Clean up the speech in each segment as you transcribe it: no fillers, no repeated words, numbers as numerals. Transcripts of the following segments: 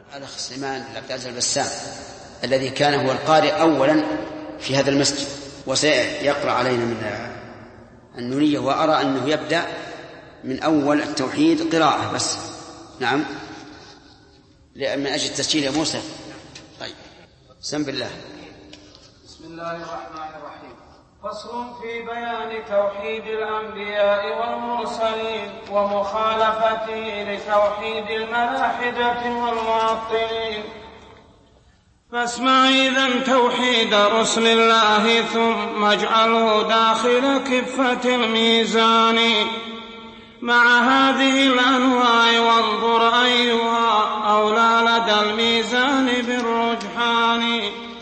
الأخ سليمان بن عبد العزيز البسام الذي كان هو القارئ أولا في هذا المسجد وسيقرأ علينا من النونية، وأرى أنه يبدأ من أول التوحيد قراءة بس. نعم، من أجل التسجيل يا موسى. طيب، بسم الله. بسم الله الرحمن الرحيم. فصل في بيان توحيد الأنبياء والمرسلين ومخالفته لتوحيد الملاحدة والمعطلين. فاسمع إذن توحيد رسل الله ثم اجعله داخل كفة الميزان مع هذه الأنواع، وانظر أيها أولى لدى الميزان بالرجحان.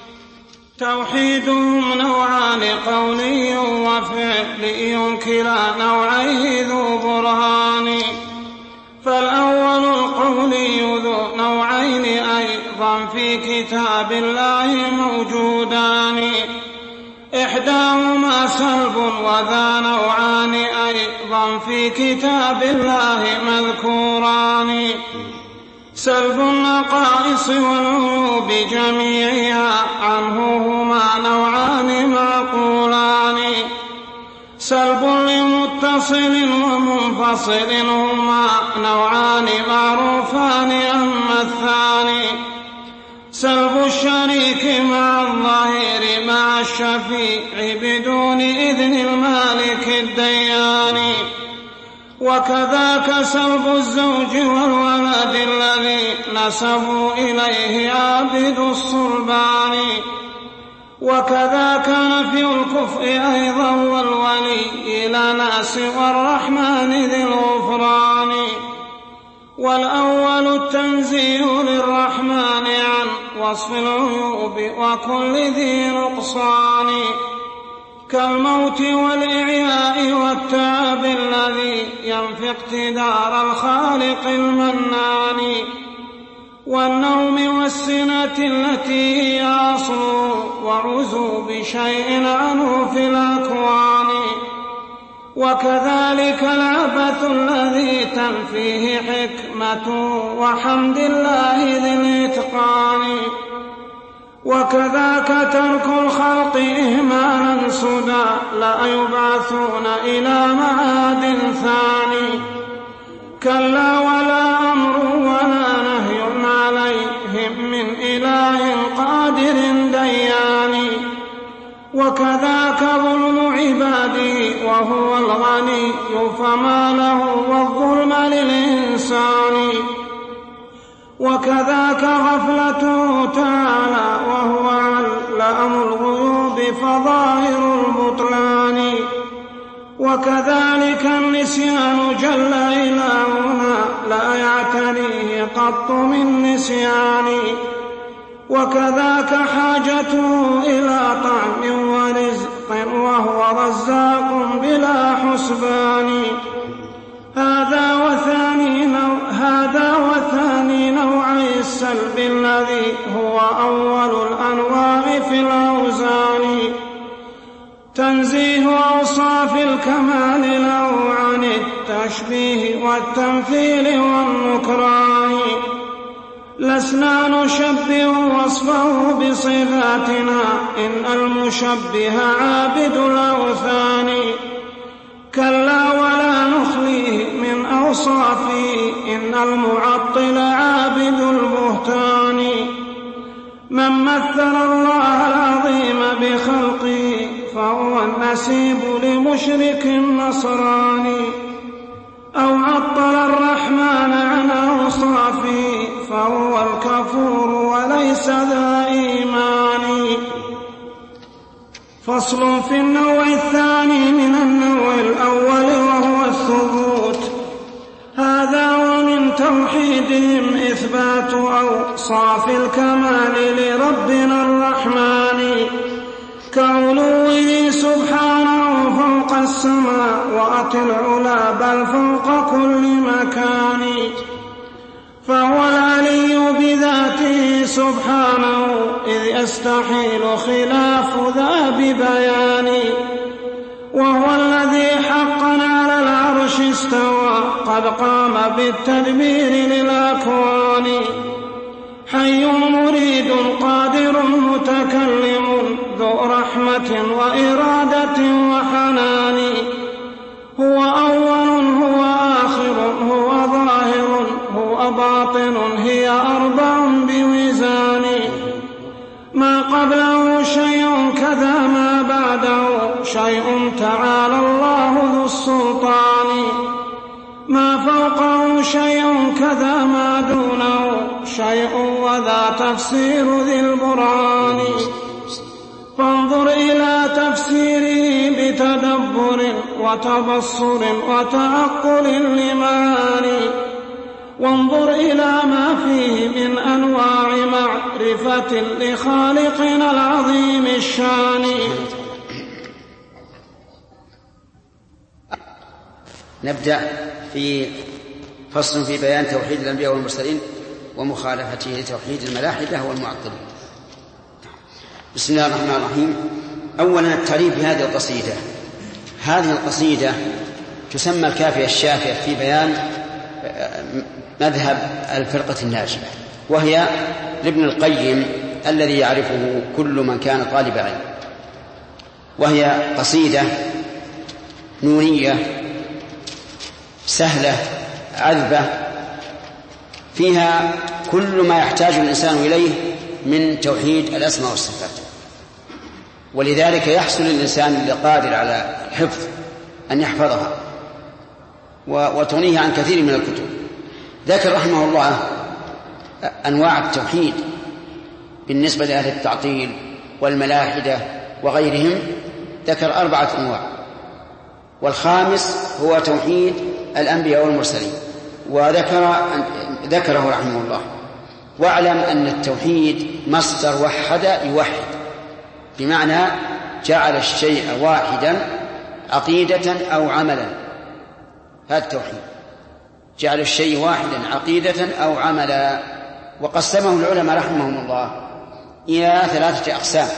توحيدهم نوعان قولي وفعلي كلا نوعيه ذو برهان. فالأول القولي ذو نوعين أيضا في كتاب الله موجودان، إحداهما سلب وذا نوعان أيضا في كتاب الله مذكوران. سلب النقائص والعيوب جميعها عنه هما نوعان معقولان. سلب لمتصل ومنفصل هما نوعان معروفان. أما الثاني سلب الشريك مع الظاهر مع الشفيع بدون إذن المالك الديان. وكذاك سلب الزوج والولد الذي نسبوا إليه عابد الصلبان. وكذاك نفي الكفء أيضا والولي إلى ناس والرحمن ذي الغفران. والأول التنزيه للرحمن عن وصف العيوب وكل ذي نقصان، كالموت والإعياء والتعب الذي ينفي اقتدار الخالق المنان. والنوم والسنة التي هي أصل وعزوب شيء عنه في الأكوان. وكذلك العبث الذي تنفيه حكمة وحمد الله ذي الإتقان. وكذاك ترك الخلق إهمالا سدى لا يبعثون إلى معاد ثاني. كلا ولا أمر ولا نهي عليهم من إله قادر ديان. وكذاك ظلم عباده وهو الغني فما له والظلم للإنسان. وكذاك غفلته تعالى وهو علام الغيوب فظاهر البطلان. وكذلك النسيان جل إلهنا لا يعتريه قط من نسيان. وكذاك حاجته إلى طعم ورزق وهو رزاق بلا حسبان. هذا وثاني نوعي السلب الذي هو أول الأنواع في الأوزان. تنزيه أوصاف الكمال له عن التشبيه والتمثيل والنكران. لسنا نشبه وصفه بصفاتنا إن المشبه عابد الأوثان. كلا ولا نخليه من أوصافه إن المعطل عابد البهتان. من مثل الله العظيم بخلقه فهو النسيب لمشرك نصراني. أو عطل الرحمن عن أوصافه فهو الكفور وليس ذا إيمان. فصل في النوع الثاني من النوع الأول وهو الثبوت. هذا ومن توحيدهم إثبات أوصاف الكمال لربنا الرحمن، كعلوه سبحانه فوق السماوات العلى بل فوق كل مكان. فهو العلي بذاته سبحانه إذ يستحيل خلاف ذا ببيان. وهو الذي حقا على العرش استوى قد قام بالتدبير للأكوان. حي مريد قادر متكلم ذو رحمة وإرادة وحنان هو أول هو آخر هو ظاهر هو باطن هي أربع بوزان ما قبله شيء كذا ما بعده شيء تعالى الله ذو السلطان ما فوقه شيء كذا ما دونه شيء وذا تفسير ذي البرهان فانظر إلى تفسيره بتدبر وتبصر وتعقل لمعاني وانظر إلى ما فيه من أنواع معرفة لخالقنا العظيم الشان. نبدأ في فصل في بيان توحيد الأنبياء والمرسلين ومخالفته لتوحيد الملاحدة والمعطلين. بسم الله الرحمن الرحيم. أولا التعريف بهذه القصيدة. هذه القصيدة تسمى الكافية الشافية في بيان مذهب الفرقة الناجية، وهي لابن القيم الذي يعرفه كل من كان طالب علم، وهي قصيدة نونية سهلة عذبة فيها كل ما يحتاج الإنسان إليه من توحيد الأسماء والصفات، ولذلك يحصل الإنسان القادر على الحفظ أن يحفظها وتغنيه عن كثير من الكتب. ذكر رحمه الله أنواع التوحيد بالنسبة لأهل التعطيل والملاحدة وغيرهم، ذكر 4 أنواع، والخامس هو توحيد الأنبياء والمرسلين، وذكره رحمه الله. واعلم أن التوحيد مصدر وحد يوحد، بمعنى جعل الشيء واحدا عقيدة أو عملا. هذا التوحيد جعل الشيء واحدا عقيدة أو عملا. وقسمه العلماء رحمهم الله إلى 3 أقسام: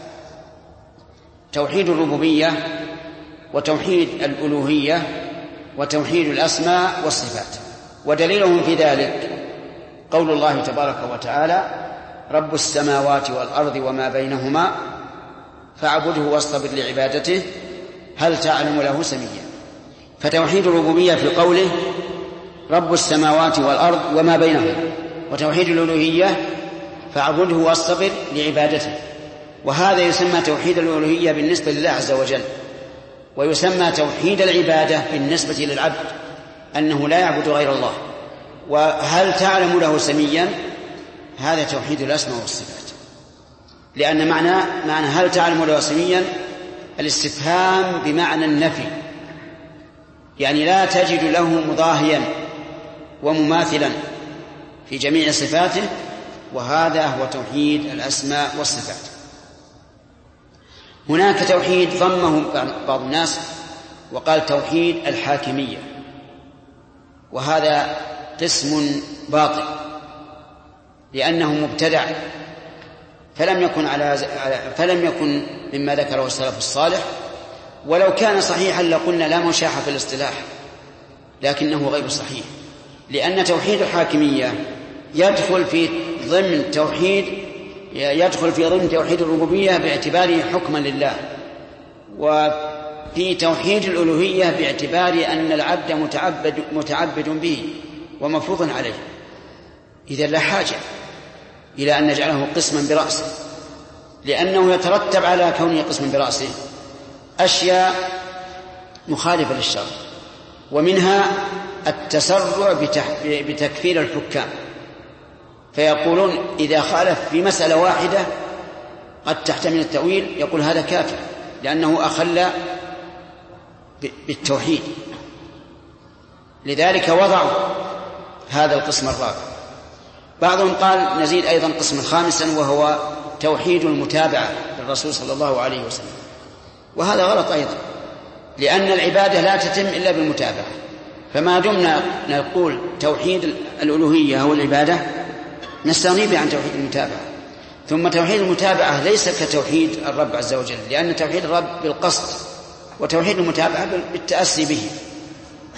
توحيد الربوبية، وتوحيد الألوهية، وتوحيد الأسماء والصفات. ودليلهم في ذلك قول الله تبارك وتعالى: رب السماوات والأرض وما بينهما فاعبده واصطبر لعبادته هل تعلم له سميا. فتوحيد الربوبية في قوله رب السماوات والأرض وما بينهما، وتوحيد الألوهية فاعبده واصطبر لعبادته، وهذا يسمى توحيد الألوهية بالنسبة لله عز وجل، ويسمى توحيد العبادة بالنسبة للعبد أنه لا يعبد غير الله. وهل تعلم له سميا، هذا توحيد الأسماء والصفات، لأن معنى هل تعلم له سميا الاستفهام بمعنى النفي، يعني لا تجد له مضاهيا ومماثلا في جميع صفاته، وهذا هو توحيد الأسماء والصفات. هناك توحيد ضمه بعض الناس وقال توحيد الحاكمية، وهذا قسم باطل لأنه مبتدع، فلم يكن مما ذكره السلف الصالح، ولو كان صحيحا لقلنا لا مشاحة في الاصطلاح، لكنه غير صحيح، لأن توحيد الحاكمية يدخل في ضمن توحيد الربوبية باعتباره حكما لله، وفي توحيد الألوهية باعتبار أن العبد متعبد به ومفروض عليه. إذا لا حاجة إلى أن نجعله قسما برأسه، لأنه يترتب على كونه قسما برأسه أشياء مخالفة للشرع، ومنها التسرع بتكفير الحكام، فيقولون إذا خالف في مسألة واحدة قد تحتمل التأويل يقول هذا كافر لأنه أخل بالتوحيد. لذلك وضعوا هذا القسم الرابع. بعضهم قال نزيد أيضا قسما خامسا، وهو توحيد المتابعة للرسول صلى الله عليه وسلم، وهذا غلط أيضا، لأن العبادة لا تتم إلا بالمتابعة. فما دمنا نقول توحيد الألوهية هو العبادة نستغني به عن توحيد المتابعة. ثم توحيد المتابعة ليس كتوحيد الرب عز وجل، لأن توحيد الرب بالقصد، وتوحيد المتابعة بالتأسي به.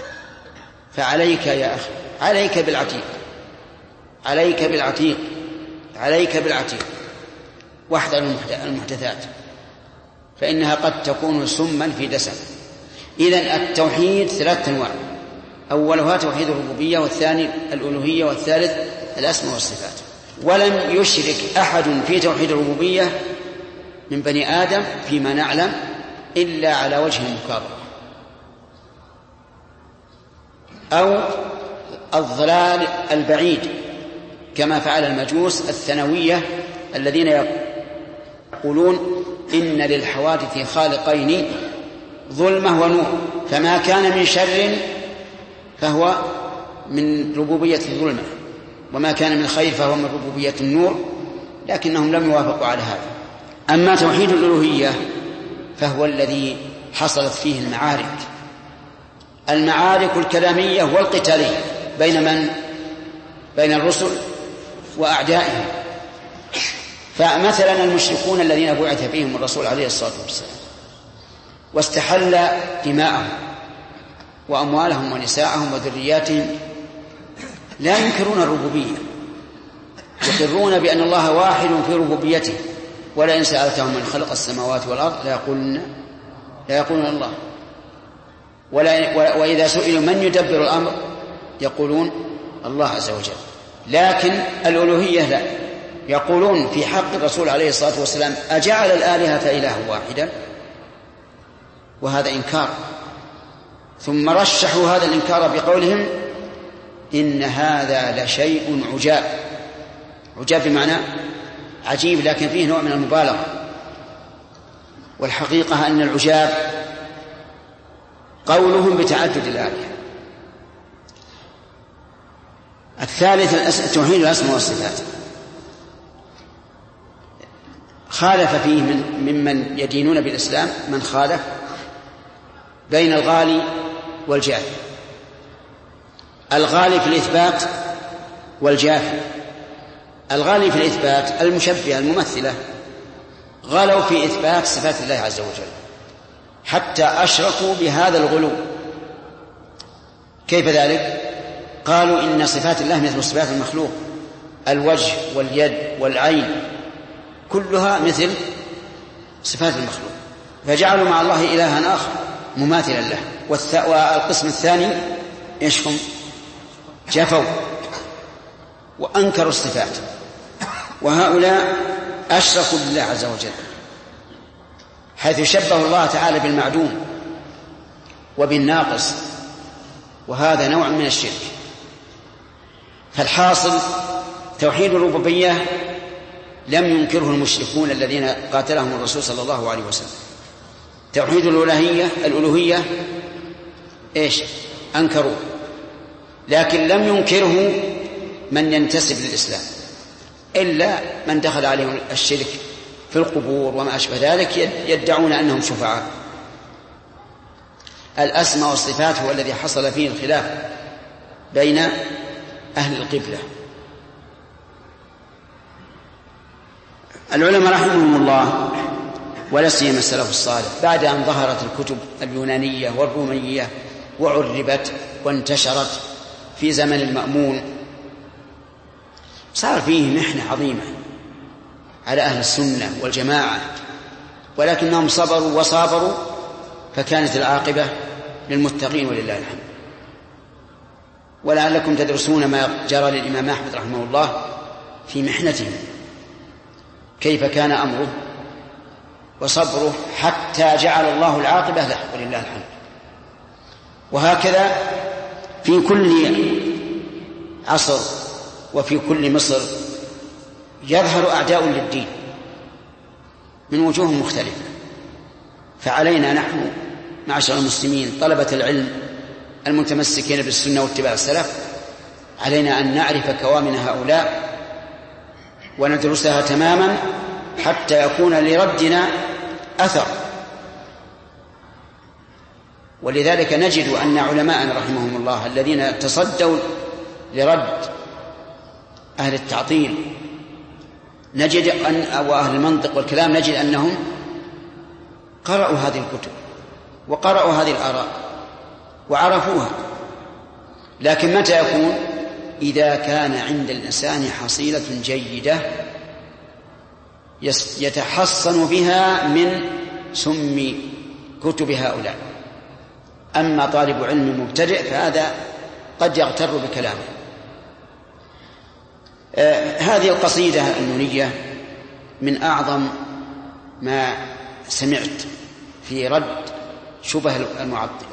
فعليك يا أخي، عليك بالعتيق عليك بالعتيق واحذر المحدثات فإنها قد تكون سما في دسم. إذن التوحيد 3 أنواع، أولها توحيد الربوبية، والثاني الألوهية، والثالث الأسماء والصفات. ولم يشرك أحد في توحيد الربوبية من بني آدم فيما نعلم إلا على وجه المكابرة أو الضلال البعيد، كما فعل المجوس الثانوية الذين يقولون إن للحوادث خالقين ظلمة ونور، فما كان من شر فهو من ربوبية الظلمة، وما كان من خير فهو من ربوبية النور، لكنهم لم يوافقوا على هذا. أما توحيد الألوهية فهو الذي حصلت فيه المعارك الكلامية والقتالية بين الرسل وأعدائهم. فمثلا المشركون الذين بعث فيهم الرسول عليه الصلاة والسلام واستحل دماءهم وأموالهم ونساءهم وذرياتهم لا ينكرون الربوبية، يقرون بأن الله واحد في ربوبيته، ولئن سألتهم من خلق السماوات والأرض لا يقولون الله، وإذا سئلوا من يدبر الأمر يقولون الله عز وجل. لكن الألوهية لا، يقولون في حق الرسول عليه الصلاة والسلام أجعل الآلهة إله واحدا، وهذا إنكار. ثم رشحوا هذا الإنكار بقولهم إن هذا لشيء عجاب بمعنى عجيب، لكن فيه نوع من المبالغة، والحقيقة أن العجاب قولهم بتعدد الآلهة. الثالث توحيد الأسماء والصفات، خالف فيه ممن يدينون بالإسلام من خالف بين الغالي والجافي. الغالي في الإثبات والجافي. الغالي في الإثبات المشبهة الممثلة غلوا في إثبات صفات الله عز وجل حتى أشركوا بهذا الغلو. كيف ذلك؟ قالوا إن صفات الله مثل صفات المخلوق، الوجه واليد والعين كلها مثل صفات المخلوق، فجعلوا مع الله إلها آخر مماثلا له. والقسم الثاني إيشهم؟ جفوا وأنكروا الصفات، وهؤلاء أشركوا بالله عز وجل، حيث شبهوا الله تعالى بالمعدوم وبالناقص، وهذا نوع من الشرك. فالحاصل توحيد الربوبية لم ينكره المشركون الذين قاتلهم الرسول صلى الله عليه وسلم. توحيد الألوهية إيش؟ أنكروه، لكن لم ينكره من ينتسب للإسلام، إلا من دخل عليهم الشرك في القبور وما أشبه ذلك يدعون أنهم شفعاء. الأسماء والصفات هو الذي حصل فيه الخلاف بين أهل القبلة. العلماء رحمهم الله ولا سيما السلف الصالح بعد أن ظهرت الكتب اليونانية والرومانية وعربت وانتشرت في زمن المأمون، صار فيه محنة عظيمة على أهل السنة والجماعة، ولكنهم صبروا وصابروا فكانت العاقبة للمتقين ولله الحمد. ولعلكم تدرسون ما جرى للإمام أحمد رحمه الله في محنته، كيف كان أمره وصبره حتى جعل الله العاقبة له ولله الحمد. وهكذا في كل عصر وفي كل مصر يظهر أعداء للدين من وجوه مختلفة، فعلينا نحن معشر المسلمين طلبة العلم المتمسكين بالسنة واتباع السلف علينا أن نعرف كوامن هؤلاء وندرسها تماما حتى يكون لردنا أثر. ولذلك نجد أن علماءنا رحمهم الله الذين تصدوا لرد أهل التعطيل نجد أو أهل المنطق والكلام نجد أنهم قرأوا هذه الكتب وقرأوا هذه الآراء وعرفوها، لكن متى يكون؟ إذا كان عند الإنسان حصيلة جيدة يتحصن بها من سم كتب هؤلاء. أما طالب علم مبتدئ فهذا قد يغتر بكلامه. هذه القصيدة النونية من أعظم ما سمعت في رد شبه المعطلة،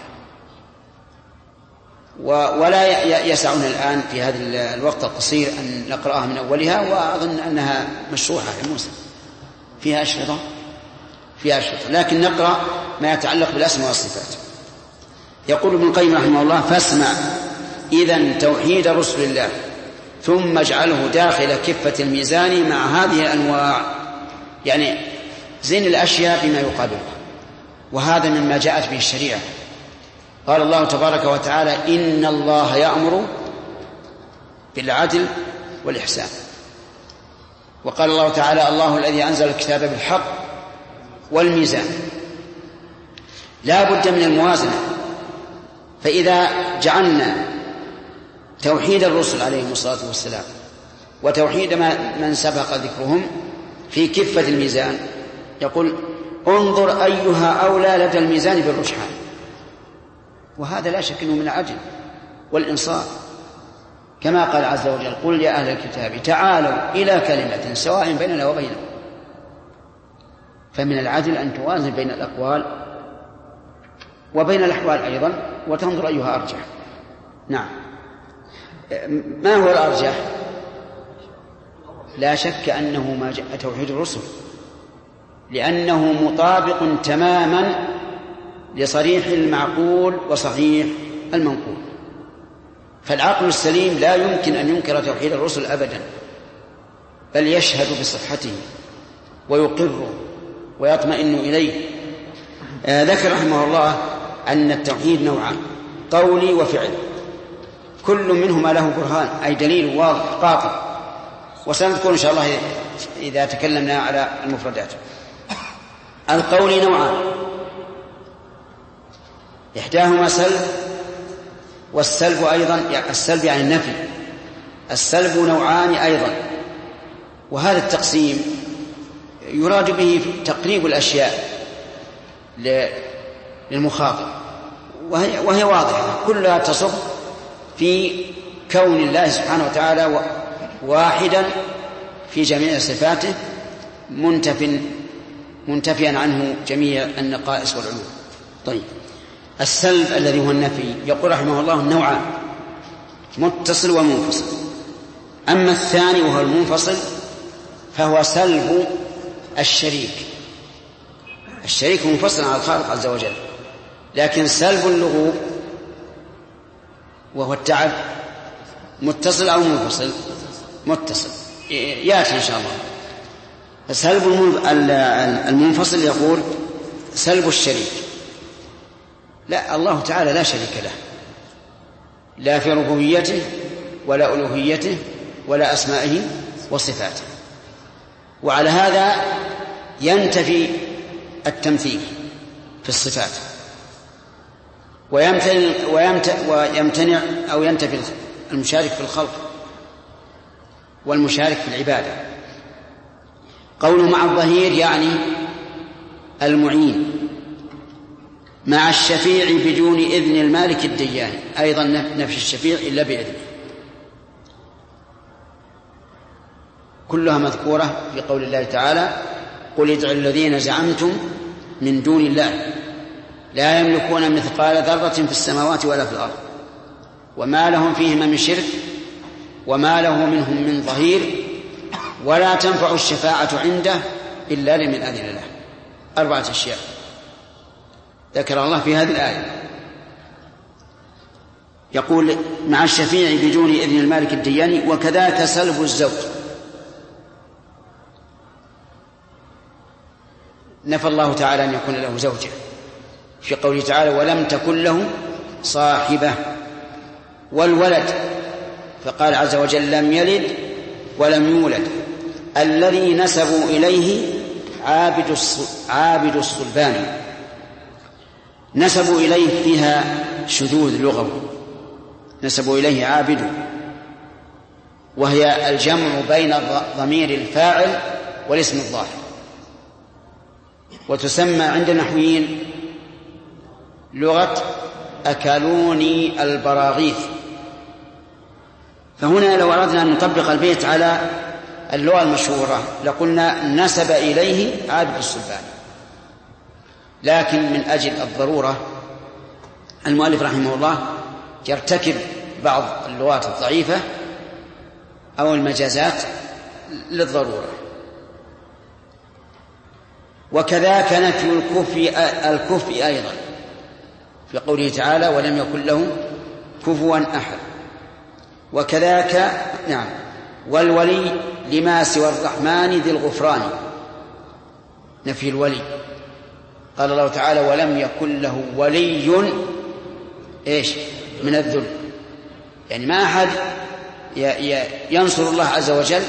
ولا يسعنا الآن في هذا الوقت القصير أن نقرأها من أولها، وأظن أنها مشروحة يا موسى فيها أشرطة، لكن نقرأ ما يتعلق بالأسماء والصفات. يقول ابن القيم رحمه الله: فاسمع إذن توحيد رسل الله ثم اجعله داخل كفة الميزان مع هذه الأنواع، يعني زين الأشياء بما يقابلها، وهذا مما جاءت به الشريعة. قال الله تبارك وتعالى: إن الله يأمر بالعدل والإحسان. وقال الله تعالى: الله الذي أنزل الكتاب بالحق والميزان. لا بد من الموازنة. فإذا جعلنا توحيد الرسل عليهم الصلاة والسلام وتوحيد من سبق ذكرهم في كفة الميزان، يقول: انظر أيها أولى لدى الميزان بالرجحان. وهذا لا شك أنه من العدل والإنصاف، كما قال عز وجل: قل يا أهل الكتاب تعالوا إلى كلمة سواء بيننا وبينكم. فمن العدل أن توازن بين الأقوال وبين الأحوال أيضا، وتنظر أيها أرجح. نعم. ما هو الأرجح؟ لا شك أنه ما جاء توحيد الرسل، لأنه مطابق تماما لصريح المعقول وصحيح المنقول. فالعقل السليم لا يمكن أن ينكر توحيد الرسل أبدا، بل يشهد بصحته ويقره ويطمئن إليه. ذكر رحمه الله أن التوحيد نوعان: قولي وفعل، كل منهما له برهان، أي دليل واضح قاطع. وسنذكر إن شاء الله إذا تكلمنا على المفردات. القول نوعان: إحداهما سلب، والسلب أيضا السلب يعني النفي. السلب نوعان أيضا، وهذا التقسيم يراد به تقريب الأشياء للمخاطب، وهي واضحة، كلها تصب في كون الله سبحانه وتعالى واحدا في جميع صفاته، منتفيا عنه جميع النقائص والعيوب. طيب، السلب الذي هو النفي، يقول رحمه الله: نوعان: متصل ومنفصل. أما الثاني وهو المنفصل فهو سلب الشريك. الشريك منفصل عن الخالق عز وجل، لكن سلب اللغو وهو التعب متصل أو منفصل؟ متصل، يأتي إن شاء الله. فسلب المنفصل يقول سلب الشريك. لا، الله تعالى لا شريك له، لا في ربوبيته ولا ألوهيته ولا أسمائه وصفاته. وعلى هذا ينتفي التمثيل في الصفات، ويمتنع أو ينتفي المشارك في الخلق والمشارك في العبادة. قوله مع الظهير يعني المعين، مع الشفيع بدون إذن المالك الديان، أيضا نفي الشفيع إلا بإذنه. كلها مذكورة في قول الله تعالى: قل ادعوا الذين زعمتم من دون الله لا يملكون مثقال ذرة في السماوات ولا في الأرض وما لهم فيهما من شرك وما له منهم من ظهير ولا تنفع الشفاعة عنده إلا لمن أذن له. 4 أشياء ذكر الله في هذه الآية. يقول مع الشفيع بدون إذن المالك الدياني. وكذلك سلب الزوج، نفى الله تعالى أن يكون له زوجة في قوله تعالى: ولم تكن له صاحبة. والولد فقال عز وجل: لم يلد ولم يولد. الذي نسبوا إليه عابد الصلبان، نسبوا إليه فيها شذوذ لغوي، نسبوا إليه عابد، وهي الجمع بين ضمير الفاعل والاسم الظاهر. وتسمى عند النحويين لغة أكلوني البراغيث. فهنا لو أردنا أن نطبق البيت على اللغة المشهورة لقلنا نسب إليه عابد السلطان، لكن من أجل الضرورة المؤلف رحمه الله يرتكب بعض اللغات الضعيفة أو المجازات للضرورة. وكذاك نفي الكفء أيضا في قوله تعالى ولم يكن له كفوا أحد. وكذاك نعم والولي لما سوى الرحمن ذي الغفران، نفي الولي. قال الله تعالى ولم يكن له ولي إيش من الذل، يعني ما أحد ينصر الله عز وجل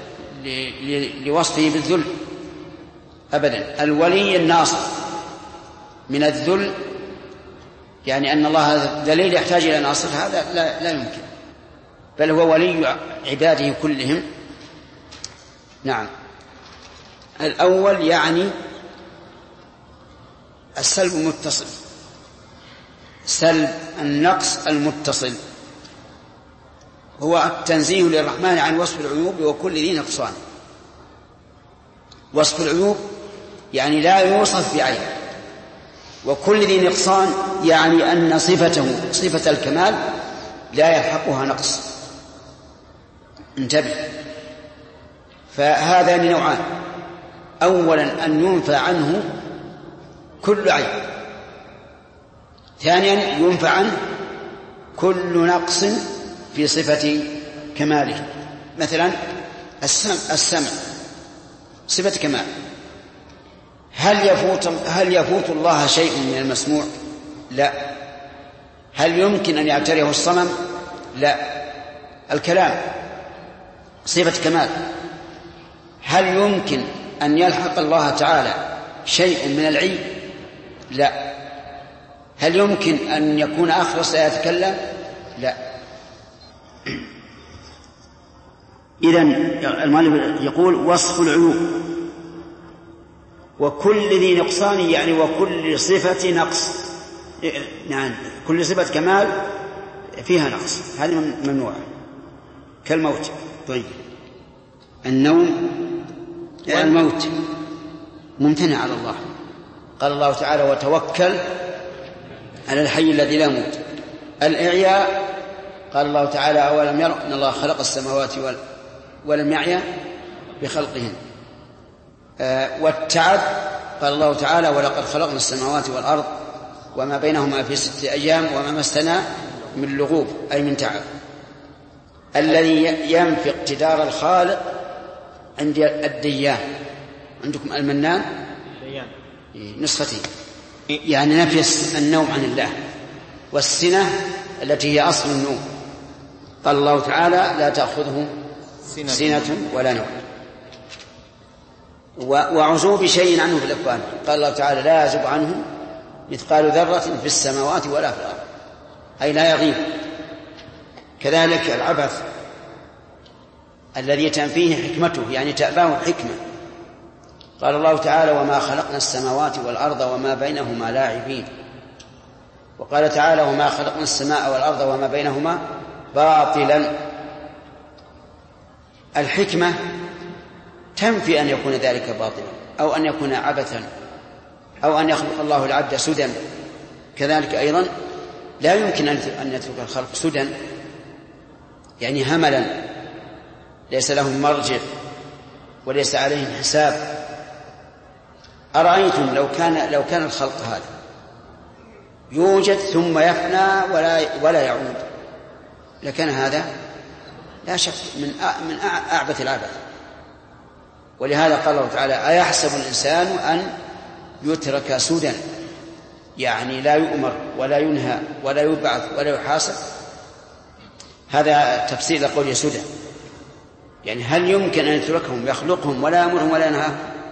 لوصفه بالذل أبدا. الولي الناصر من الذل، يعني أن الله ذليل يحتاج إلى ناصر، هذا لا يمكن، بل هو ولي عباده كلهم. نعم. الأول يعني السلب المتصل، سلب النقص المتصل، هو التنزيه للرحمن عن وصف العيوب وكل ذي نقصان. وصف العيوب يعني لا يوصف بعيب، وكل ذي نقصان يعني أن صفته صفة الكمال لا يلحقها نقص. انتبه، فهذان نوعان: أولا أن ينفى عنه كل عيب، ثانيا ينفى عنه كل نقص في صفة كماله. مثلا السمع صفة كمال، هل يفوت الله شيء من المسموع؟ لا. هل يمكن أن يعتريه الصمم؟ لا. الكلام صفة كمال، هل يمكن أن يلحق الله تعالى شيء من العيب؟ لا. هل يمكن أن يكون أخرس لا يتكلم؟ لا. إذن المؤلف يقول وصف العيوب وكل ذي نقصان، يعني وكل صفة نقص، يعني كل صفة كمال فيها نقص، هذه ممنوعة كالموت. طيب النوم الموت ممتنع على الله. قال الله تعالى وتوكل على الحي الذي لا يموت. الإعياء قال الله تعالى أولم يروا أن الله خلق السماوات ولم يعيا بخلقهن. والتعب قال الله تعالى ولقد خلقنا السماوات والأرض وما بينهما في 6 أيام وما مسنا من لغوب، أي من تعب. الذي ينفي اقتدار الخالق عند الديان. عندكم المنان نسختين، يعني نفي النوم عن الله، والسنة التي هي أصل النوم. قال الله تعالى لا تأخذه سنة ولا نوم. وعزوب شيء عنه في الأكوان، قال الله تعالى لا يعزب عنه مثقال ذرة في السماوات ولا في الأرض، أي لا يغيب. كذلك العبث الذي تنفيه حكمته، يعني تأباه حكمة. قال الله تعالى وما خلقنا السماوات والأرض وما بينهما لاعبين. وقال تعالى وما خلقنا السماء والأرض وما بينهما باطلا. الحكمة تنفي أن يكون ذلك باطلا أو أن يكون عبثا أو أن يخلق الله العبد سدى. كذلك أيضا لا يمكن أن يترك الخلق سدى، يعني هملا ليس لهم مرجع وليس عليهم حساب. أرأيتم لو كان الخلق هذا يوجد ثم يفنى ولا يعود، لكان هذا لا شك من أعبث العبث. ولهذا قال الله تعالى أيحسب الإنسان أن يترك سدى، يعني لا يؤمر ولا ينهى ولا يبعث ولا يحاسب. هذا تفسير لقول سدى، يعني هل يمكن أن يتركهم يخلقهم ولا يأمرهم ولا ينهاهم؟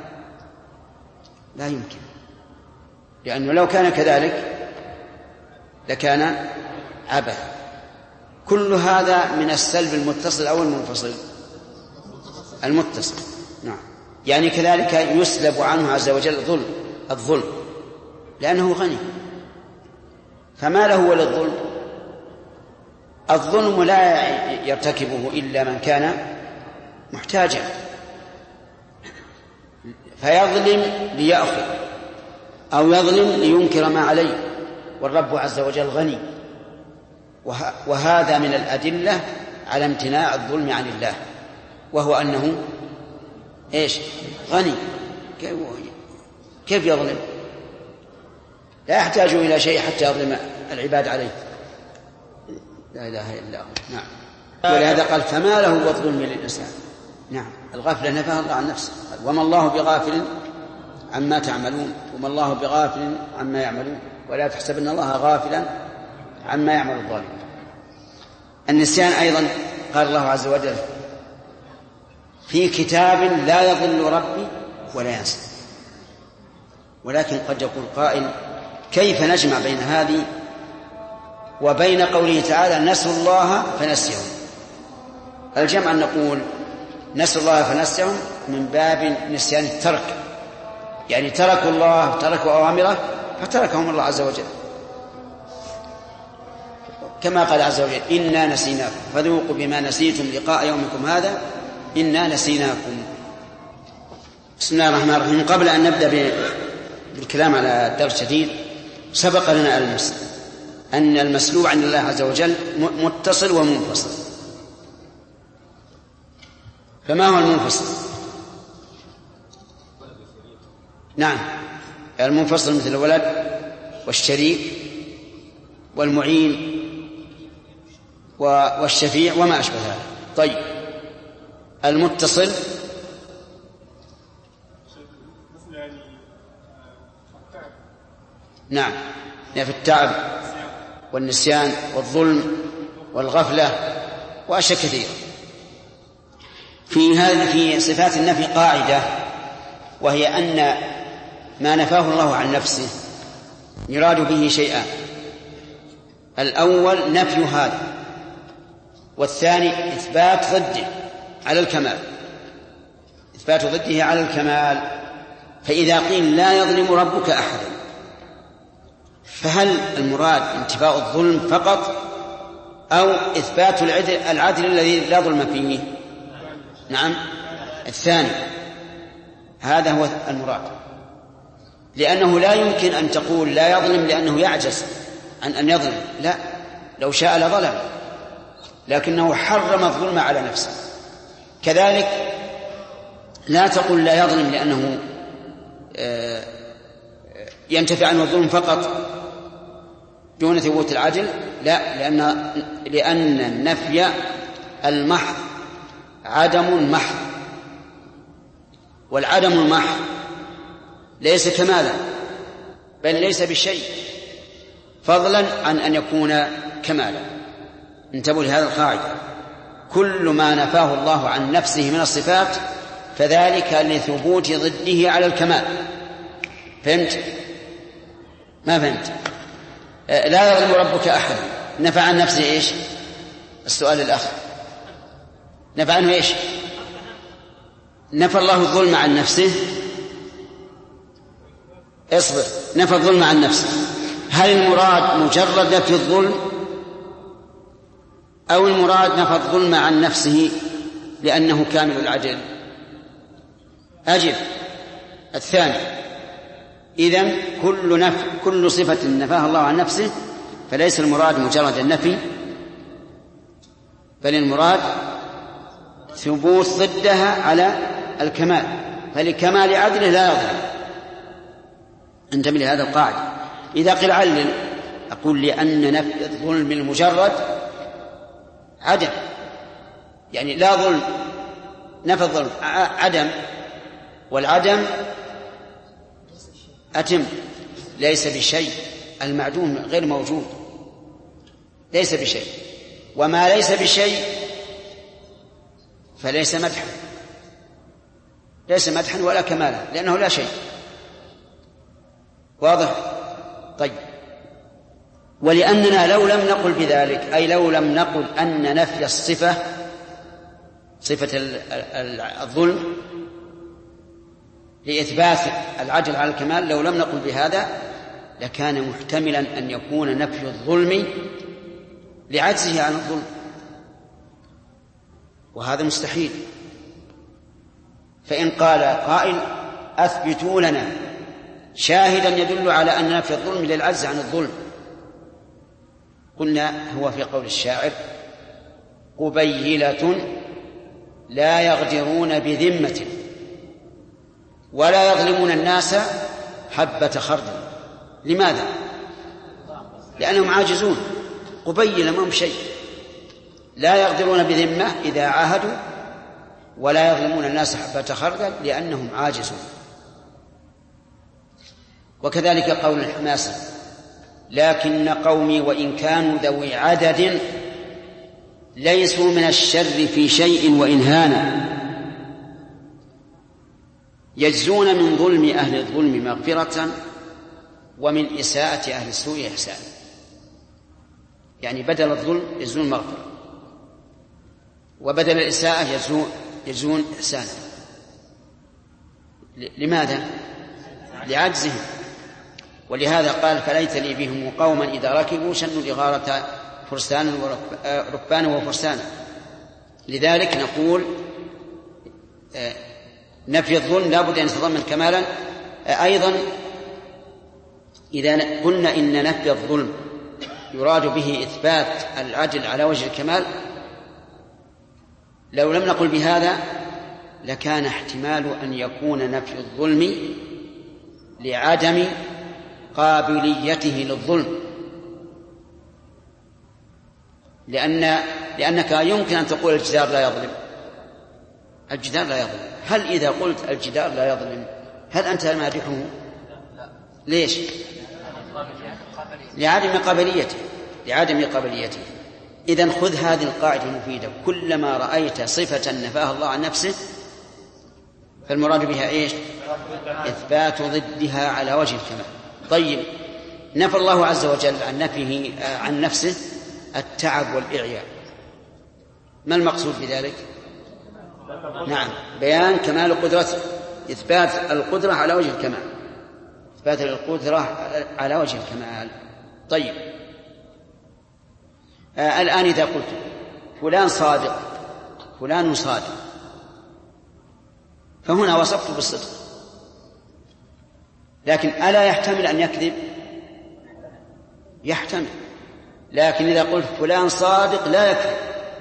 لا يمكن، لأنه لو كان كذلك لكان عبث. كل هذا من السلب المتصل أو المنفصل؟ المتصل. نعم. يعني كذلك يسلب عنه عز وجل الظلم لأنه غني، فما له وللظلم. الظلم لا يرتكبه إلا من كان محتاجا، فيظلم ليأخذ أو يظلم لينكر ما عليه، والرب عز وجل غني، وهذا من الأدلة على امتناع الظلم عن الله، وهو أنه غني. كيف يظلم؟ لا يحتاج إلى شيء حتى يظلم العباد عليه. لا إله إلا هو. نعم. ولهذا قال فما له والظلم للإنسان. نعم، الغفلة نفاها الله عن نفسه، وما الله بغافل عما تعملون، وما الله بغافل عما يعملون، ولا تحسبن الله غافلا عما يعمل الظالمون. النسيان أيضا قال الله عز وجل في كتاب لا يضل ربي ولا ينسى. ولكن قد يقول قائل كيف نجمع بين هذه وبين قوله تعالى نسوا الله فنسيهم؟ الجمع أن نقول نسوا الله فنسيهم من باب نسيان الترك، يعني تركوا الله، تركوا أوامره فتركهم الله عز وجل، كما قال عز وجل إنا نسيناكم فذوقوا بما نسيتم لقاء يومكم هذا إنا نسيناكم. بسم الله الرحمن الرحيم. قبل أن نبدأ بالكلام على الدرس الجديد، سبق لنا أن المسلوب عند الله عز وجل متصل ومنفصل. فما هو المنفصل؟ نعم، المنفصل مثل الولد والشريك والمعين والشفيع وما أشبه هذا. طيب، المتصل نعم، في التعب والنسيان والظلم والغفلة وأشياء كثيرة. في صفات النفي قاعدة، وهي أن ما نفاه الله عن نفسه يراد به شيئان: الأول نفي هذا، والثاني إثبات ضده على الكمال، إثبات ضده على الكمال. فإذا قيل لا يظلم ربك أحدا، فهل المراد انتفاء الظلم فقط أو إثبات العدل الذي لا ظلم فيه؟ نعم، الثاني، هذا هو المراد، لأنه لا يمكن أن تقول لا يظلم لأنه يعجز عن أن يظلم، لا، لو شاء لظلم، لكنه حرم الظلم على نفسه. كذلك لا تقول لا يظلم لأنه ينتفع عنه الظلم فقط دون ثبوت العدل، لا، لأن النفي المحض عدم محض، والعدم المحض ليس كمالا بل ليس بشيء، فضلا عن أن يكون كمالا. انتبهوا لهذا القاعدة: كل ما نفاه الله عن نفسه من الصفات فذلك لثبوت ضده على الكمال. فهمت؟ ما فهمت؟ لا يظلم ربك أحد، نفى عن نفسه إيش؟ السؤال الآخر نفى عنه إيش؟ نفى الله الظلم عن نفسه. اصبر، نفى الظلم عن نفسه، هل المراد مجرد نفي الظلم أو المراد نفى الظلم عن نفسه لأنه كامل العدل؟ أجب، الثاني. إذن كل صفة نفاها الله عن نفسه فليس المراد مجرد النفي، بل المراد ثبوت ضدها على الكمال، فلكمال عدله لا يظلم. انتبه لهذا القاعدة. إذا قيل علل، أقول لأن نفي الظلم المجرد عدم، يعني لا ظلم، نفى الظلم عدم، والعدم أتم، ليس بشيء، المعدوم غير موجود، ليس بشيء، وما ليس بشيء فليس مدحا، ليس مدحا ولا كمالا، لأنه لا شيء. واضح؟ طيب، ولأننا لو لم نقل بذلك، أي لو لم نقل أن نفي الصفة، صفة الظلم، لإثبات العدل على الكمال. لو لم نقل بهذا لكان محتملا أن يكون نفي الظلم لعجزه عن الظلم، وهذا مستحيل. فإن قال قائل أثبتوا لنا شاهدا يدل على أن نفي الظلم للعجز عن الظلم، قلنا هو في قول الشاعر قبيلة لا يغدرون بذمة ولا يظلمون الناس حبة خردل. لماذا؟ لأنهم عاجزون. قبيلة ما هم شيء، لا يغدرون بذمة إذا عاهدوا ولا يظلمون الناس حبة خردل لأنهم عاجزون. وكذلك قول الحماسة لكن قومي وإن كانوا ذوي عدد ليسوا من الشر في شيء وإن هانا، يجزون من ظلم أهل الظلم مغفرة ومن إساءة أهل السوء إحسانا. يعني بدل الظلم يجزون مغفرة، وبدل الإساءة يجزون إحسانا. لماذا؟ لعجزهم. ولهذا قال فليت لي بهم قوما إذا ركبوا شنوا الإغارة فرسانا وركبانا وفرسانا. لذلك نقول نفي الظلم لا بد أن يتضمن كمالا. أيضا إذا قلنا إن نفي الظلم يراد به إثبات العدل على وجه الكمال، لو لم نقل بهذا لكان احتمال أن يكون نفي الظلم لعدم قابليته للظلم، لأنك يمكن أن تقول الجدار لا يظلم. الجدار لا يظلم. هل إذا قلت الجدار لا يظلم هل أنت مادحه؟ ليش؟ لعدم قابليته. إذن خذ هذه القاعدة المفيدة: كلما رأيت صفة نفاها الله عن نفسه فالمراد بها إيش؟ إثبات ضدها على وجه الكمال. طيب، نفى الله عز وجل عن نفيه عن نفسه التعب والإعياء، ما المقصود بذلك؟ نعم، بيان كمال قدرته، إثبات القدرة على وجه الكمال، إثبات القدرة على وجه الكمال. طيب، الآن إذا قلت فلان صادق، فلان صادق، فهنا وصفت بالصدق، لكن ألا يحتمل أن يكذب؟ يحتمل. لكن إذا قلت فلان صادق لا يكذب،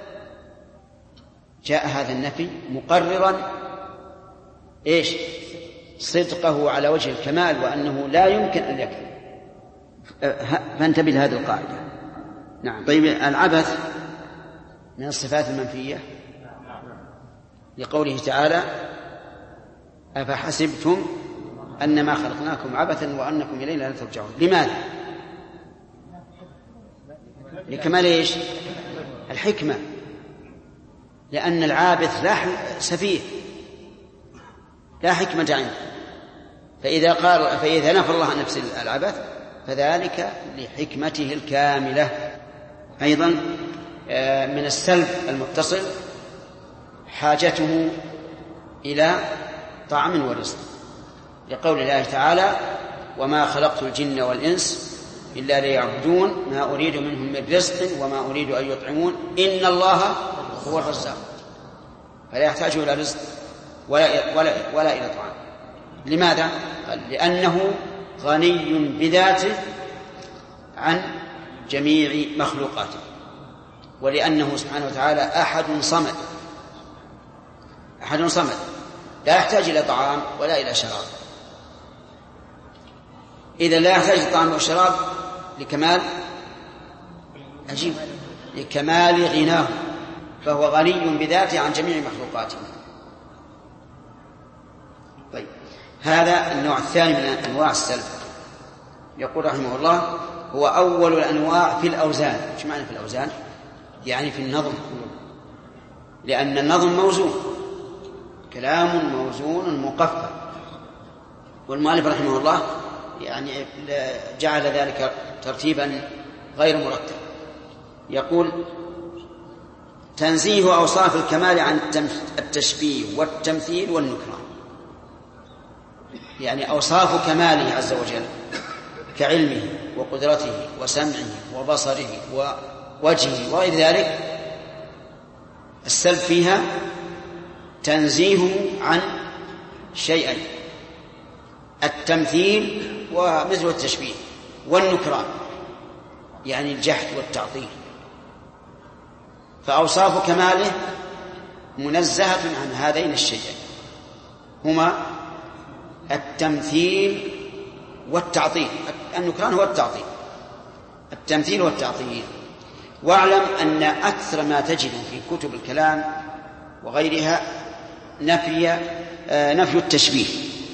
جاء هذا النفي مقررا إيش؟ صدقه على وجه الكمال، وأنه لا يمكن أن يكذب. فانتبه لهذه القاعدة. نعم. طيب، العبث من الصفات المنفية لقوله تعالى أفحسبتم أنما خلقناكم عبثا وأنكم إلينا لا ترجعون. لماذا؟ لكمال إيش؟ الحكمة، لأن العابث سفيه لا حكمة عنده. فإذا نفى الله عن نفس العبث فذلك لحكمته الكاملة. أيضا من السلب المتصل حاجته إلى طعم ورزق، لقول الله تعالى وما خلقت الجن والإنس إلا ليعبدون ما أريد منهم من رزق وما أريد أن يطعمون إن الله هو الرزاق. فلا يحتاج إلى رزق ولا إلى طعام. لماذا؟ لأنه غني بذاته عن جميع مخلوقاته، ولأنه سبحانه وتعالى أحد صمد لا يحتاج إلى طعام ولا إلى شراب. إذا لا يحتاج إلى طعام والشراب لكمال عجيب، لكمال غناه، فهو غني بذاته عن جميع مخلوقاته. طيب، هذا النوع الثاني من أنواع السلب. يقول رحمه الله هو أول الأنواع في الأوزان. ايش معنى في الأوزان؟ يعني في النظم، لأن النظم موزون، كلام موزون مقفى. والمؤلف رحمه الله يعني جعل ذلك ترتيبا غير مرتب. يقول تنزيه أوصاف الكمال عن التشبيه والتمثيل والنكران. يعني أوصاف كماله عز وجل كعلمه وقدرته وسمعه وبصره ووجهه وغير ذلك، السلب فيها تنزيهه عن شيئين: التمثيل ومثل التشبيه، والنكران يعني الجحد والتعطيل. فأوصاف كماله منزهة عن هذين الشيئين، هما التمثيل والتعطيل. النكران هو التعطيل، التمثيل والتعطيل. واعلم أن أكثر ما تجد في كتب الكلام وغيرها نفي التشبيه،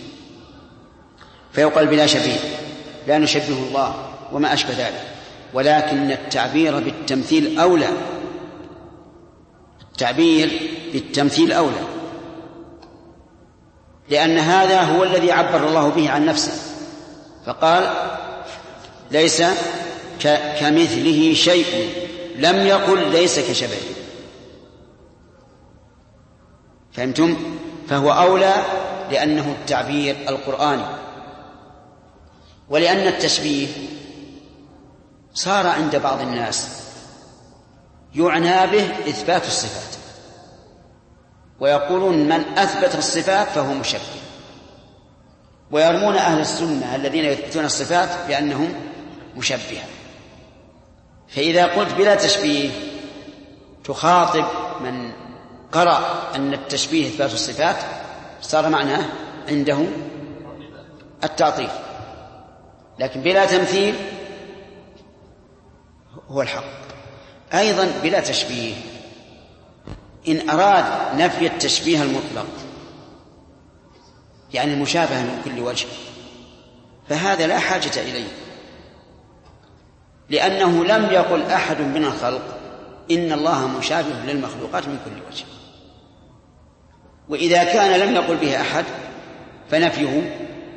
فيقال بلا شبيه، لا نشبه الله وما أشبه ذلك. ولكن التعبير بالتمثيل أولى، التعبير بالتمثيل أولى، لأن هذا هو الذي عبر الله به عن نفسه، فقال: ليس كمثله شيء، لم يقل ليس كشبهه. فهمتم؟ فهو أولى لأنه التعبير القرآني. ولأن التشبيه صار عند بعض الناس يعنى به إثبات الصفات، ويقولون من أثبت الصفات فهو مشبه، ويرمون أهل السنة الذين يثبتون الصفات بأنهم مشبهة. فإذا قلت بلا تشبيه تخاطب من قرأ أن التشبيه إثبات الصفات، صار معناه عنده التعطيل. لكن بلا تمثيل هو الحق. أيضا بلا تشبيه إن أراد نفي التشبيه المطلق، يعني المشابهة من كل وجه، فهذا لا حاجة إليه، لأنه لم يقل أحد من الخلق إن الله مشابه للمخلوقات من كل وجه. وإذا كان لم يقل به أحد فنفيه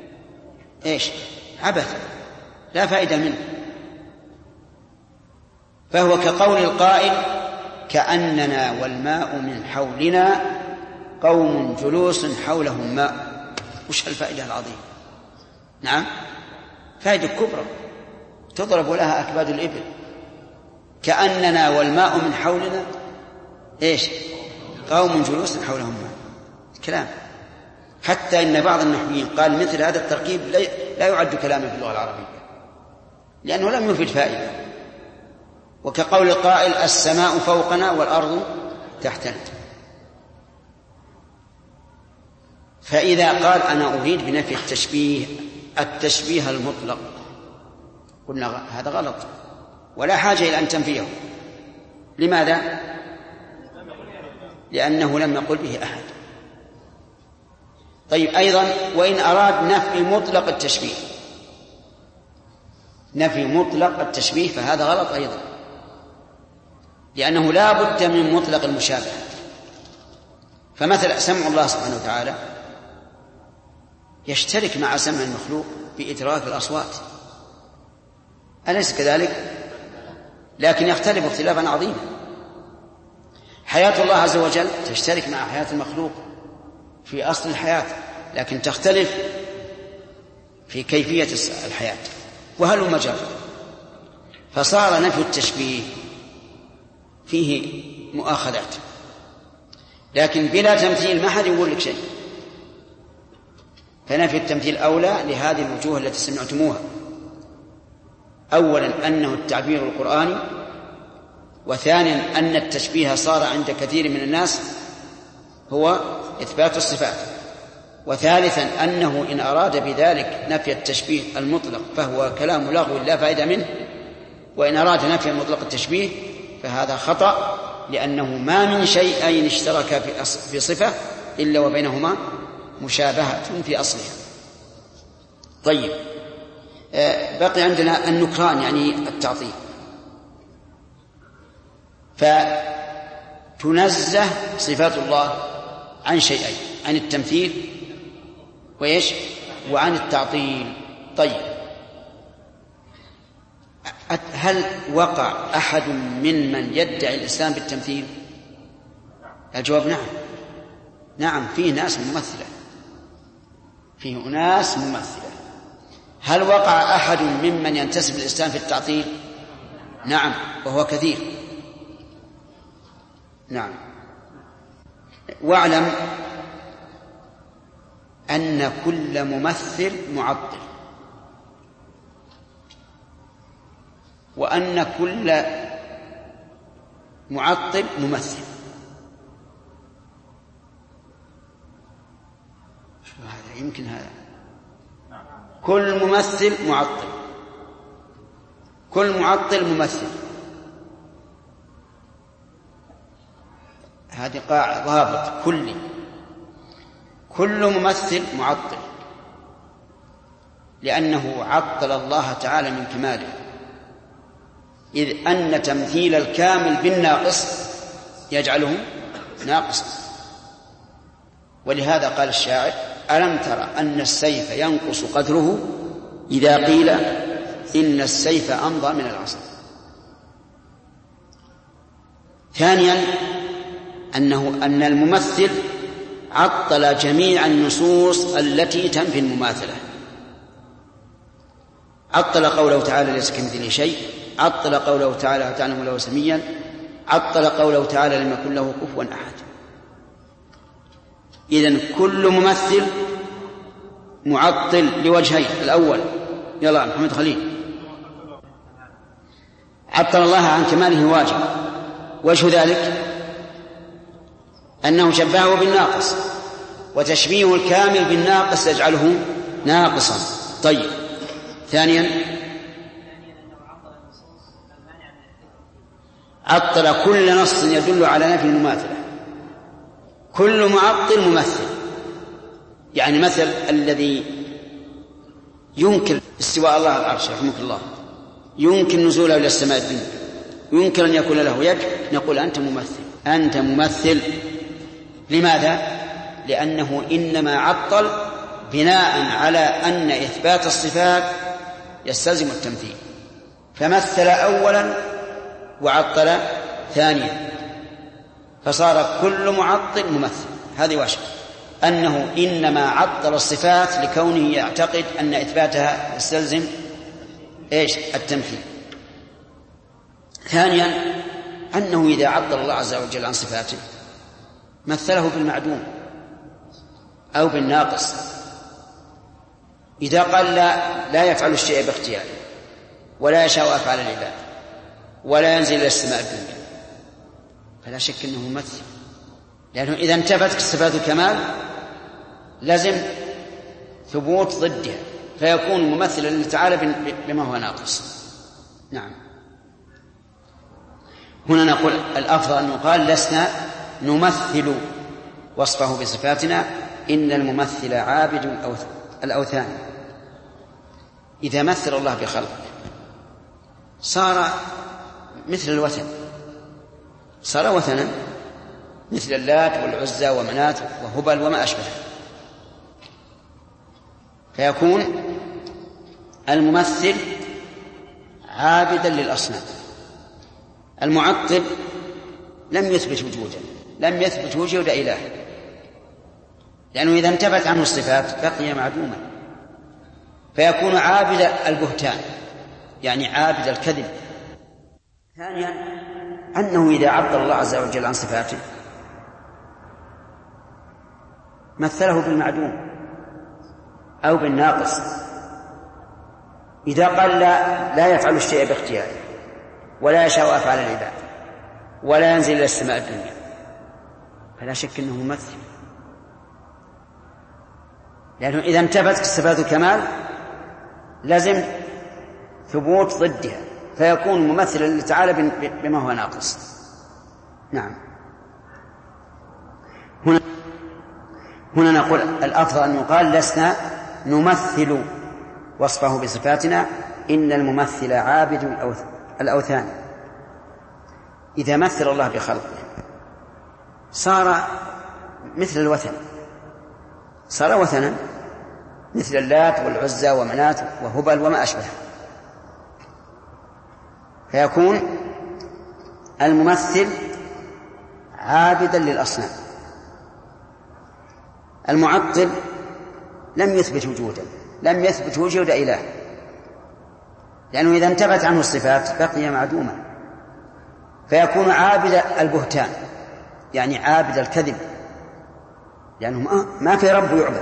عبث لا فائدة منه. فهو كقول القائل: كأننا والماء من حولنا قوم جلوس حولهم ماء. وش الفائدة العظيمة؟ نعم، فائدة كبرى تضرب لها أكباد الإبل. كأننا والماء من حولنا قوم جلوس حولهم ماء. كلام، حتى إن بعض النحويين قال مثل هذا التركيب لا يعد كلاما في اللغة العربية، لأنه لم يفيد فائدة. وكقول القائل: السماء فوقنا والأرض تحتنا. فإذا قال: أنا أريد بنفي التشبيه المطلق، قلنا هذا غلط ولا حاجة إلى أن تنفيه. لماذا؟ لأنه لم يقل به أحد. طيب، أيضا وإن أراد نفي مطلق التشبيه، نفي مطلق التشبيه فهذا غلط أيضا، لأنه لا بد من مطلق المشابهة. فمثل سمع الله سبحانه وتعالى يشترك مع سمع المخلوق بإدراك الأصوات، أليس كذلك؟ لكن يختلف اختلافا عظيما. حياة الله عز وجل تشترك مع حياة المخلوق في أصل الحياة، لكن تختلف في كيفية الحياة، وهل مجرد. فصار نفي التشبيه فيه مؤاخذات، لكن بلا تمثيل ما حد يقول لك شيء. فنفي التمثيل أولى لهذه الوجوه التي سمعتموها: أولا أنه التعبير القرآني، وثانيا أن التشبيه صار عند كثير من الناس هو إثبات الصفات، وثالثا أنه إن أراد بذلك نفي التشبيه المطلق فهو كلام لغو لا فائدة منه، وإن أراد نفي مطلق التشبيه فهذا خطأ، لأنه ما من شيئين اشتركا في صفة إلا وبينهما مشابهة في أصلها. طيب، بقي عندنا النكران يعني التعطيل. فتنزه صفات الله عن شيئين: عن التمثيل وعن التعطيل. طيب، هل وقع أحد ممن يدعي الإسلام بالتمثيل؟ الجواب نعم. نعم، فيه ناس ممثلة، فيه أناس ممثلة. هل وقع أحد ممن ينتسب الإسلام في التعطيل؟ نعم، وهو كثير. نعم. واعلم أن كل ممثل معطل، وأن كل معطل ممثل. هذا يمكن هذا كل ممثل معطل، كل معطل ممثل. هذه قاعدة ضابط كلي، كل ممثل معطل، لأنه عطل الله تعالى من كماله، إذ أن تمثيل الكامل بالناقص يجعله ناقصا. ولهذا قال الشاعر: ألم ترى أن السيف ينقص قدره إذا قيل إن السيف أمضى من العصا. ثانيا أن الممثل عطل جميع النصوص التي تنفي المماثلة. عطل قوله تعالى: ليس كمثله شيء. عطل قوله تعالى: تعلم له سميا. عطل قوله تعالى: لم يكن له كفوا أحد. إذن كل ممثل معطل لوجهين: الأول يلا محمد خليل، عطل الله عن كماله واجب. وجه ذلك أنه شبهه بالناقص، وتشبيه الكامل بالناقص يجعله ناقصا. طيب. ثانيا عطل كل نص يدل على نفي المماثلة. كل معطل ممثل، يعني مثل الذي ينكر استواء الله على العرش رحمك الله، ينكر نزوله إلى السماء الدنيا، ينكر أن يكون له يد، نقول أنت ممثل، أنت ممثل. لماذا؟ لأنه إنما عطل بناء على أن إثبات الصفات يستلزم التمثيل، فمثل أولا وعطل ثانيا، فصار كل معطل ممثل. هذه وجه أنه إنما عطل الصفات لكونه يعتقد أن إثباتها يستلزم التمثيل. ثانيا أنه إذا عطل الله عز وجل عن صفاته مثله بالمعدوم أو بالناقص. إذا قال لا يفعل الشيء باختياره، ولا يشاء أفعال العباد، ولا ينزل إلى السماء الدنيا، فلا شك أنه ممثل، لأنه إذا انتفت صفات الكمال لازم ثبوت ضدها، فيكون ممثلا لله تعالى بما هو ناقص. نعم. هنا نقول الأفضل أن يقال: لسنا نمثل وصفه بصفاتنا، إن الممثل عابد الأوثان. إذا مثل الله بخلقه صار مثل الوثن، صار وثنا مثل اللات والعزى ومنات وهبل وما أشبه، فيكون الممثل عابدا للأصنام. المعطل لم يثبت وجودا، لم يثبت وجود إله، لأنه إذا انتفت عنه الصفات بقي معدوما، فيكون عابد البهتان، يعني عابد الكذب. ثانيا أنه إذا عطل الله عز وجل عن صفاته مثله بالمعدوم أو بالناقص. إذا قال لا يفعل الشيء باختياره، ولا يشاء أفعال العباد، ولا ينزل إلى السماء الدنيا، فلا شك أنه ممثل، لأنه إذا انتفت صفات الكمال لازم ثبوت ضدها، فيكون ممثلا لله تعالى بما هو ناقص. نعم. هنا نقول الأفضل أن يقال: لسنا نمثل وصفه بصفاتنا، إن الممثل عابد الأوثان. إذا مثل الله بخلقه صار مثل الوثن، صار وثنا مثل اللات والعزى ومنات وهبل وما أشبه، فيكون الممثل عابدا للأصنام. المعطل لم يثبت وجودا، لم يثبت وجود إله، لأنه إذا انتفت عنه الصفات بقي معدوما، فيكون عابد البهتان، يعني عابد الكذب، لأنه ما في رب يعبد.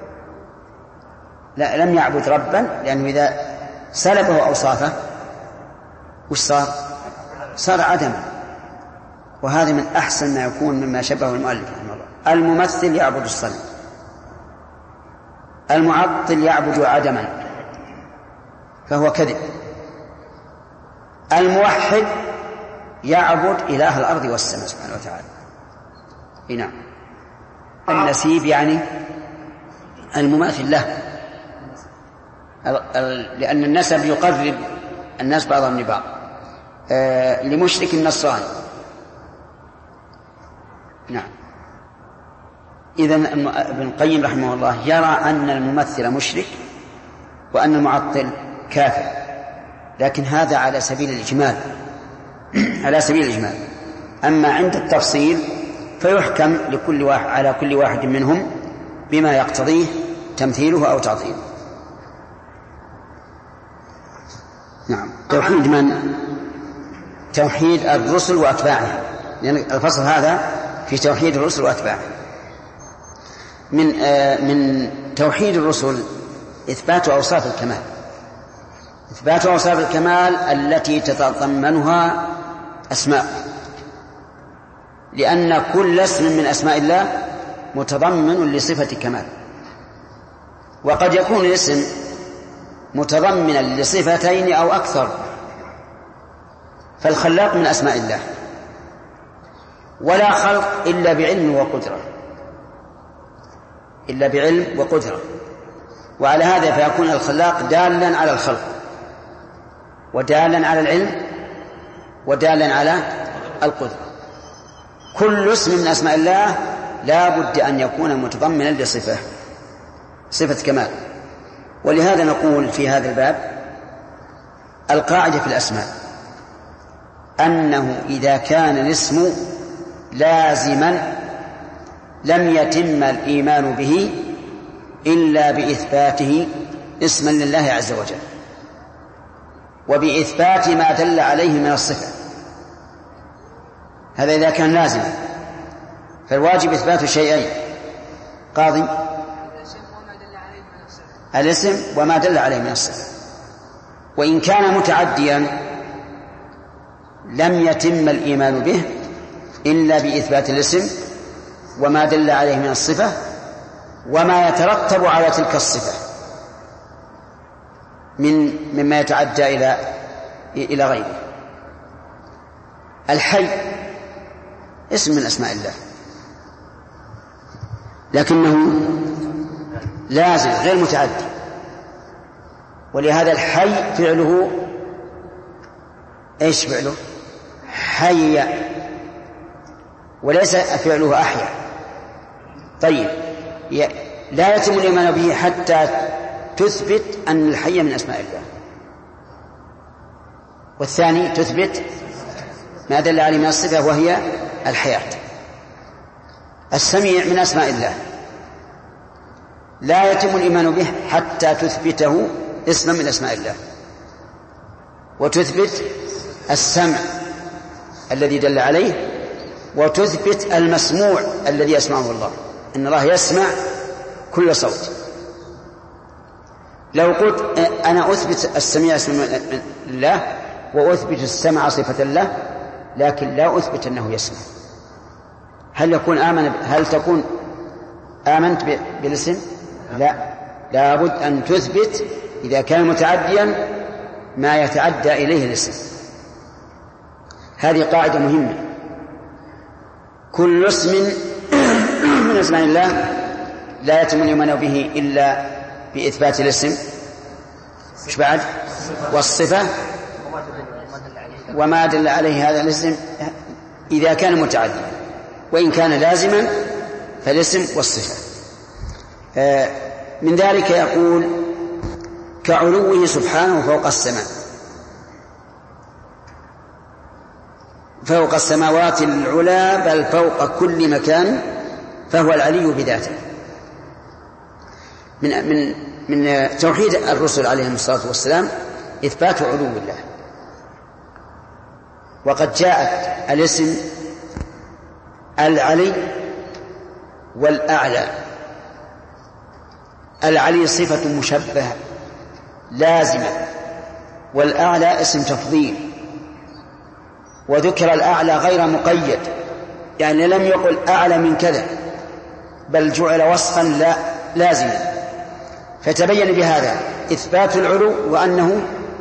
لا، لم يعبد ربا، لأنه إذا سلبه أوصافه وش صار عدما. وهذا من أحسن ما يكون مما شبه المؤلف رحمه الله. الممثل يعبد الصنم، المعطل يعبد عدما فهو كذب، الموحد يعبد إله الأرض والسماء سبحانه وتعالى. نعم. النسيب يعني المماثل له، لأن النسب يقرب الناس بعضهم لبعض. لمشرك النصراني. نعم. إذن ابن القيم رحمه الله يرى أن الممثل مشرك وأن المعطل كافر، لكن هذا على سبيل الإجمال، على سبيل الإجمال. أما عند التفصيل فيحكم على كل واحد منهم بما يقتضيه تمثيله أو تعطيله. نعم. توحيد من؟ توحيد الرسل وأتباعهم، لأن الفصل هذا في توحيد الرسل وأتباعهم. من توحيد الرسل إثبات أوصاف الكمال، إثبات أوصاف الكمال التي تتضمنها أسماء، لأن كل اسم من أسماء الله متضمن لصفة كمال، وقد يكون الاسم متضمنا لصفتين أو أكثر. فالخلاق من أسماء الله، ولا خلق إلا بعلم وقدرة، إلا بعلم وقدرة. وعلى هذا فيكون الخلاق دالا على الخلق، ودالا على العلم، ودالا على القدرة. كل اسم من أسماء الله لا بد أن يكون متضمنا لصفة، صفة كمال. ولهذا نقول في هذا الباب القاعدة في الأسماء أنه إذا كان الاسم لازما لم يتم الإيمان به إلا بإثباته اسما لله عز وجل، وبإثبات ما دل عليه من الصفة. هذا إذا كان لازما، فالواجب إثبات شيئين: قاضي الاسم وما دل عليه من الصفة. وإن كان متعديا لم يتم الإيمان به إلا بإثبات الاسم وما دل عليه من الصفة وما يترتب على تلك الصفة مما يتعدى إلى غيره. الحي اسم من أسماء الله، لكنه لازم غير متعدي، ولهذا الحي فعله ايش فعله؟ حي، وليس فعله أحيا. طيب، لا يتم الإيمان به حتى تثبت أن الحي من أسماء الله، والثاني تثبت ما دل عليه من الصفة وهي الحياة. السميع من أسماء الله لا يتم الإيمان به حتى تثبته اسما من أسماء الله، وتثبت السمع الذي دل عليه، وتثبت المسموع الذي يسمعه الله، إن الله يسمع كل صوت. لو قلت أنا أثبت السميع اسم الله وأثبت السمع صفة الله، لكن لا أثبت أنه يسمع، هل تكون آمنت بالاسم؟ لا، لابد أن تثبت إذا كان متعديا ما يتعدى إليه الاسم. هذه قاعدة مهمة. كل اسم من أسماء الله لا يتم الإيمان به إلا بإثبات الاسم، مش بعد؟ والصفة وما دل عليه هذا الاسم إذا كان متعديا، وإن كان لازما فالاسم والصفة. من ذلك يقول كعلوه سبحانه فوق السماء، فوق السماوات العلا، بل فوق كل مكان، فهو العلي بذاته. من توحيد الرسل عليهم الصلاة والسلام إثبات علو الله. وقد جاءت الاسم العلي والأعلى. العلي صفة مشبهة لازمة، والأعلى اسم تفضيل. وذكر الأعلى غير مقيد، يعني لم يقل أعلى من كذا، بل جعل وصفا لازما. فتبين بهذا إثبات العلو وأنه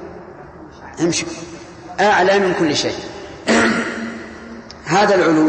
أعلى من كل شيء. هذا العلو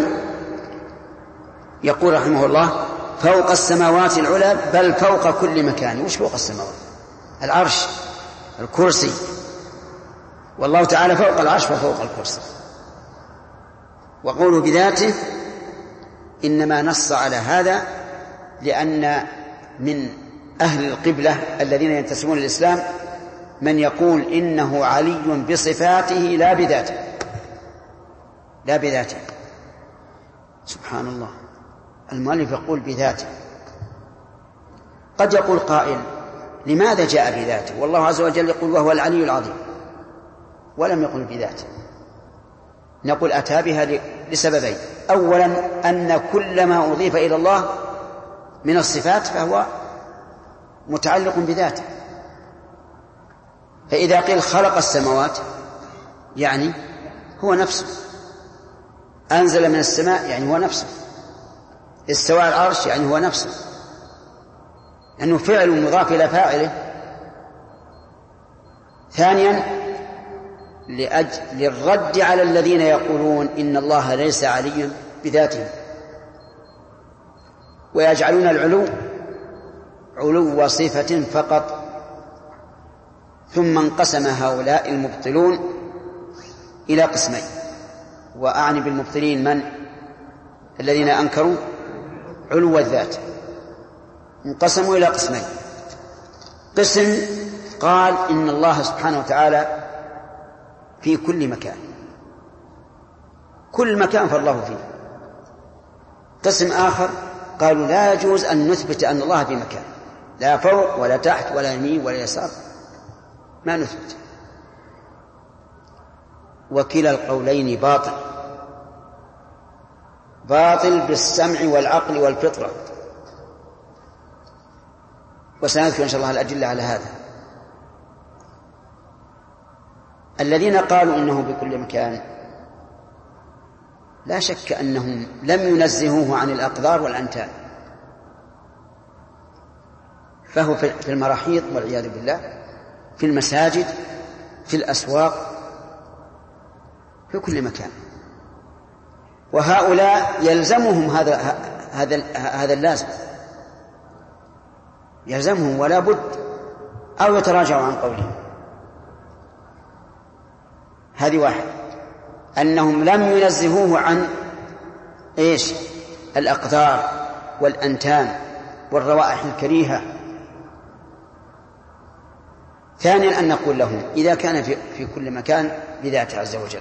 يقول رحمه الله فوق السماوات العلى، بل فوق كل مكان. وش فوق السماوات؟ العرش، الكرسي، والله تعالى فوق العرش فوق الكرسي. وقوله بذاته إنما نص على هذا لأن من أهل القبلة الذين ينتسبون للإسلام من يقول إنه علي بصفاته لا بذاته، لا بذاته. سبحان الله، المؤلف يقول بذاته. قد يقول قائل لماذا جاء بذاته والله عز وجل يقول وهو العلي العظيم ولم يقل بذاته؟ نقول أتى بها لسببين. أولا أن كل ما أضيف إلى الله من الصفات فهو متعلق بذاته. فإذا قيل خلق السماوات يعني هو نفسه، أنزل من السماء يعني هو نفسه، استوى على العرش يعني هو نفسه، لأنه فعل مضاف إلى فاعله. ثانيا للرد على الذين يقولون إن الله ليس عليا بذاته ويجعلون العلو علو صفة فقط. ثم انقسم هؤلاء المبطلون إلى قسمين، وأعني بالمبطلين من؟ الذين أنكروا علو الذات. انقسموا إلى قسمين. قسم قال إن الله سبحانه وتعالى في كل مكان، كل مكان فالله فيه. قسم آخر قالوا لا يجوز أن نثبت أن الله في مكان، لا فوق ولا تحت ولا يمين ولا يسار، ما نثبت. وكلا القولين باطل، باطل بالسمع والعقل والفطرة، وسنذكر إن شاء الله الأدلة على هذا. الذين قالوا إنه بكل مكان لا شك أنهم لم ينزهوه عن الأقدار والأنتان، فهو في المراحيض والعياذ بالله، في المساجد، في الأسواق، في كل مكان. وهؤلاء يلزمهم هذا اللازم، يلزمهم ولا بد، أو يتراجعوا عن قولهم. هذه واحد، أنهم لم ينزهوه عن إيش؟ الأقدار والأنتان والروائح الكريهة. ثانيا أن نقول لهم إذا كان في كل مكان بذاته عز وجل،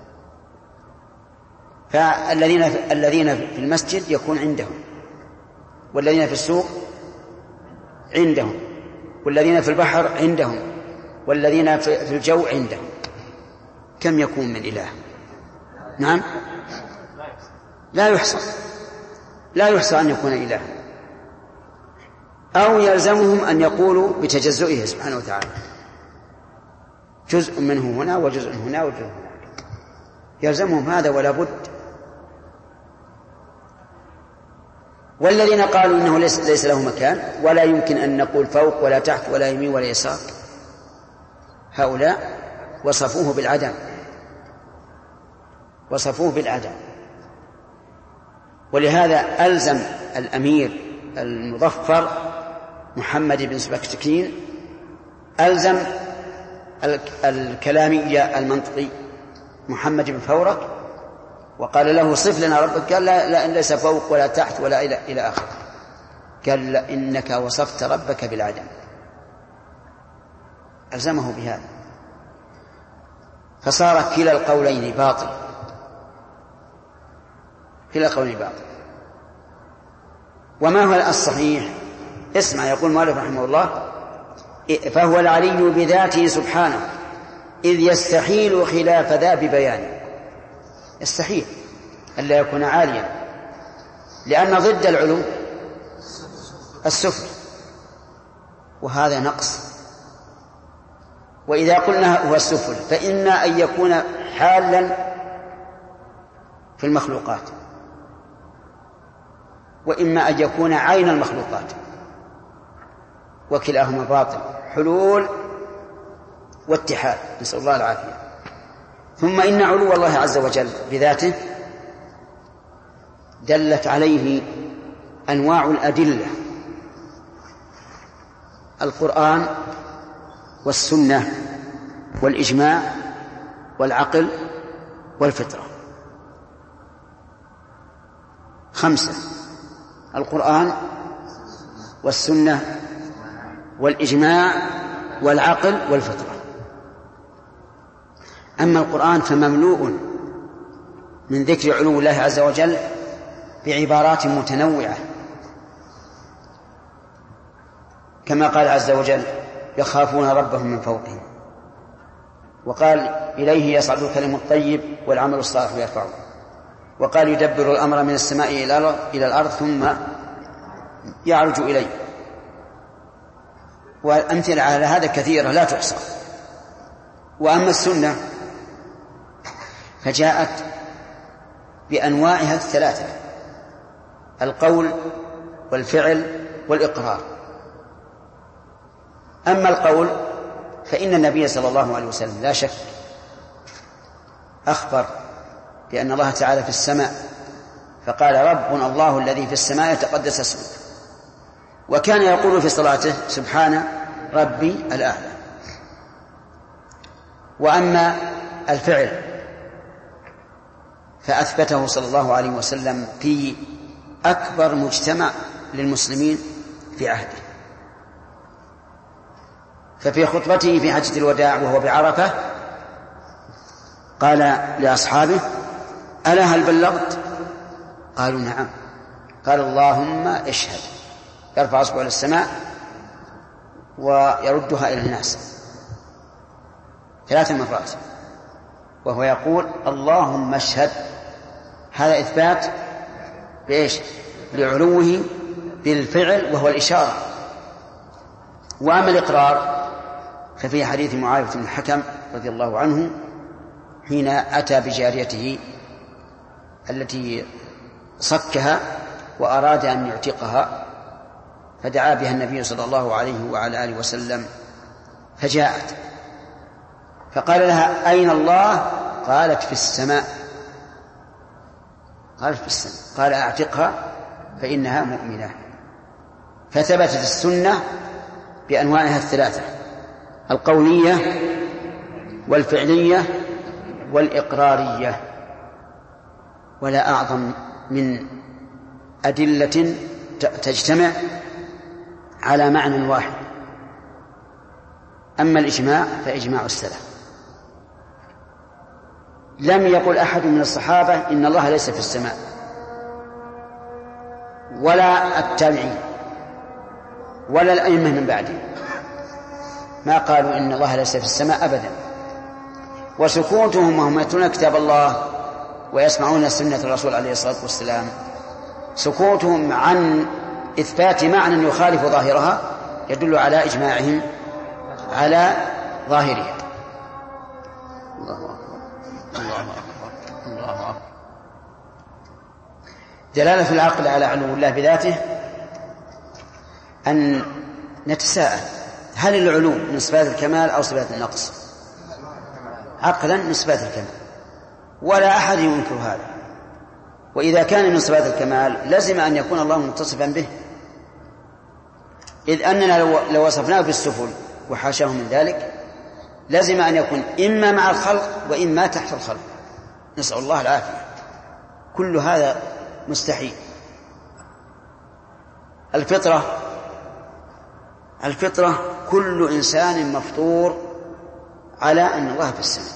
فالذين في المسجد يكون عندهم، والذين في السوق عندهم، والذين في البحر عندهم، والذين في الجو عندهم. كم يكون من إله؟ نعم، لا يحصى، لا يحصى أن يكون إله. أو يلزمهم أن يقولوا بتجزئه سبحانه وتعالى، جزء منه هنا وجزء هنا وجزء هناك، يلزمهم هذا ولا بد. والذين قالوا إنه ليس له مكان ولا يمكن أن نقول فوق ولا تحت ولا يمين ولا يسار، هؤلاء وصفوه بالعدم، وصفوه بالعدم. ولهذا ألزم الأمير المظفر محمد بن سبكتكين، ألزم الكلامي المنطقي محمد بن فورك وقال له صف لنا ربك، قال لا ليس فوق ولا تحت ولا إلى آخر، قال إنك وصفت ربك بالعدم، ألزمه بهذا. فصار كلا القولين باطل، كلا القولين باطل. وما هو الصحيح؟ اسمع، يقول مالك رحمه الله: فهو العلي بذاته سبحانه، إذ يستحيل خلاف ذا ببيانه. يستحيل ألا يكون عاليا، لأن ضد العلو السفل، وهذا نقص. وإذا قلنا هو السفل فإما أن يكون حالا في المخلوقات، وإما أن يكون عين المخلوقات، وكلاهما باطل، حلول واتحاد، نسأل الله العافية. ثم إن علو الله عز وجل بذاته دلت عليه أنواع الأدلة: القرآن والسنة والإجماع والعقل والفطرة. 5: القرآن والسنة والإجماع والعقل والفطرة. أما القرآن فمملوء من ذكر علو الله عز وجل بعبارات متنوعة، كما قال عز وجل: يخافون ربهم من فوقهم، وقال: إليه يصعد الكلم الطيب والعمل الصالح يرفعه، وقال: يدبر الأمر من السماء إلى الأرض ثم يعرج إليه. والأمثلة على هذا كثيرة لا تحصى. وأما السنة فجاءت بأنواعها الثلاثة: القول والفعل والإقرار. أما القول فإن النبي صلى الله عليه وسلم لا شك أخبر بأن الله تعالى في السماء، فقال: ربنا الله الذي في السماء يتقدس اسمه، وكان يقول في صلاته: سبحان ربي الأعلى. وأما الفعل فأثبته صلى الله عليه وسلم في أكبر مجتمع للمسلمين في عهده، ففي خطبته في حجة الوداع وهو بعرفة قال لأصحابه: ألا هل بلغت؟ قالوا: نعم. قال: اللهم اشهد. يرفع أصبعه للسماء ويردها إلى الناس 3 مرات، وهو يقول: اللهم اشهد. هذا إثبات بإيش؟ لعلوه بالفعل وهو الإشارة. وأما الإقرار ففي حديث معاوية بن الحكم رضي الله عنه حين أتى بجاريته التي صكها وأراد أن يعتقها، فدعا بها النبي صلى الله عليه وعلى آله وسلم، فجاءت فقال لها: أين الله؟ قالت: في السماء. قالت: في السماء. قال: أعتقها فإنها مؤمنة. فثبتت السنة بأنواعها الثلاثة: القولية والفعلية والإقرارية. ولا أعظم من أدلة تجتمع على معنى واحد. أما الإجماع فإجماع السلف، لم يقل أحد من الصحابة إن الله ليس في السماء، ولا التابعين ولا الأئمة من بعده، ما قالوا إن الله ليس في السماء أبدا. وسكوتهم وهم يتلون كتاب الله ويسمعون سنة الرسول عليه الصلاة والسلام، سكوتهم عن إثبات معنى يخالف ظاهرها يدل على إجماعهم على ظاهرها. الله أكبر الله أكبر الله أكبر. دلالة العقل على علو الله بذاته أن نتساءل: هل العلو من صفات الكمال أو صفات النقص؟ عقلا من صفات الكمال، ولا أحد ينكر هذا. وإذا كان من صفات الكمال لازم أن يكون الله متصفا به، إذ أننا لو وصفناه بالسفل وحاشاه من ذلك لازم أن يكون إما مع الخلق وإما تحت الخلق، نسأل الله العافية. كل هذا مستحيل. الفطرة كل إنسان مفطور على أن الله في السماء.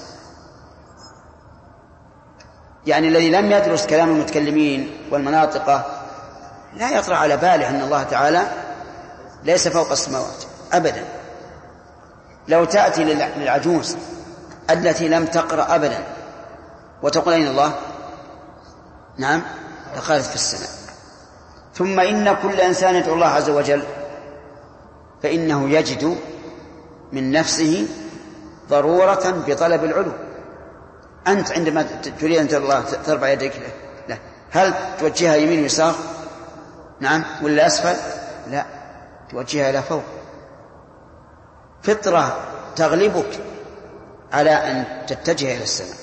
يعني الذي لم يدرس كلام المتكلمين والمناطقة لا يطرأ على باله أن الله تعالى ليس فوق السماوات أبدا. لو تأتي للعجوز التي لم تقرأ أبدا وتقول أين الله؟ نعم، لقالت في السماء. ثم إن كل إنسان يدعو الله عز وجل فإنه يجد من نفسه ضرورة بطلب العلو. أنت عندما تريد أن الله ترفع يديك له، هل توجهها يمين ويسار؟ نعم، ولا أسفل؟ لا، توجهها إلى فوق. فطرة تغلبك على أن تتجه إلى السماء.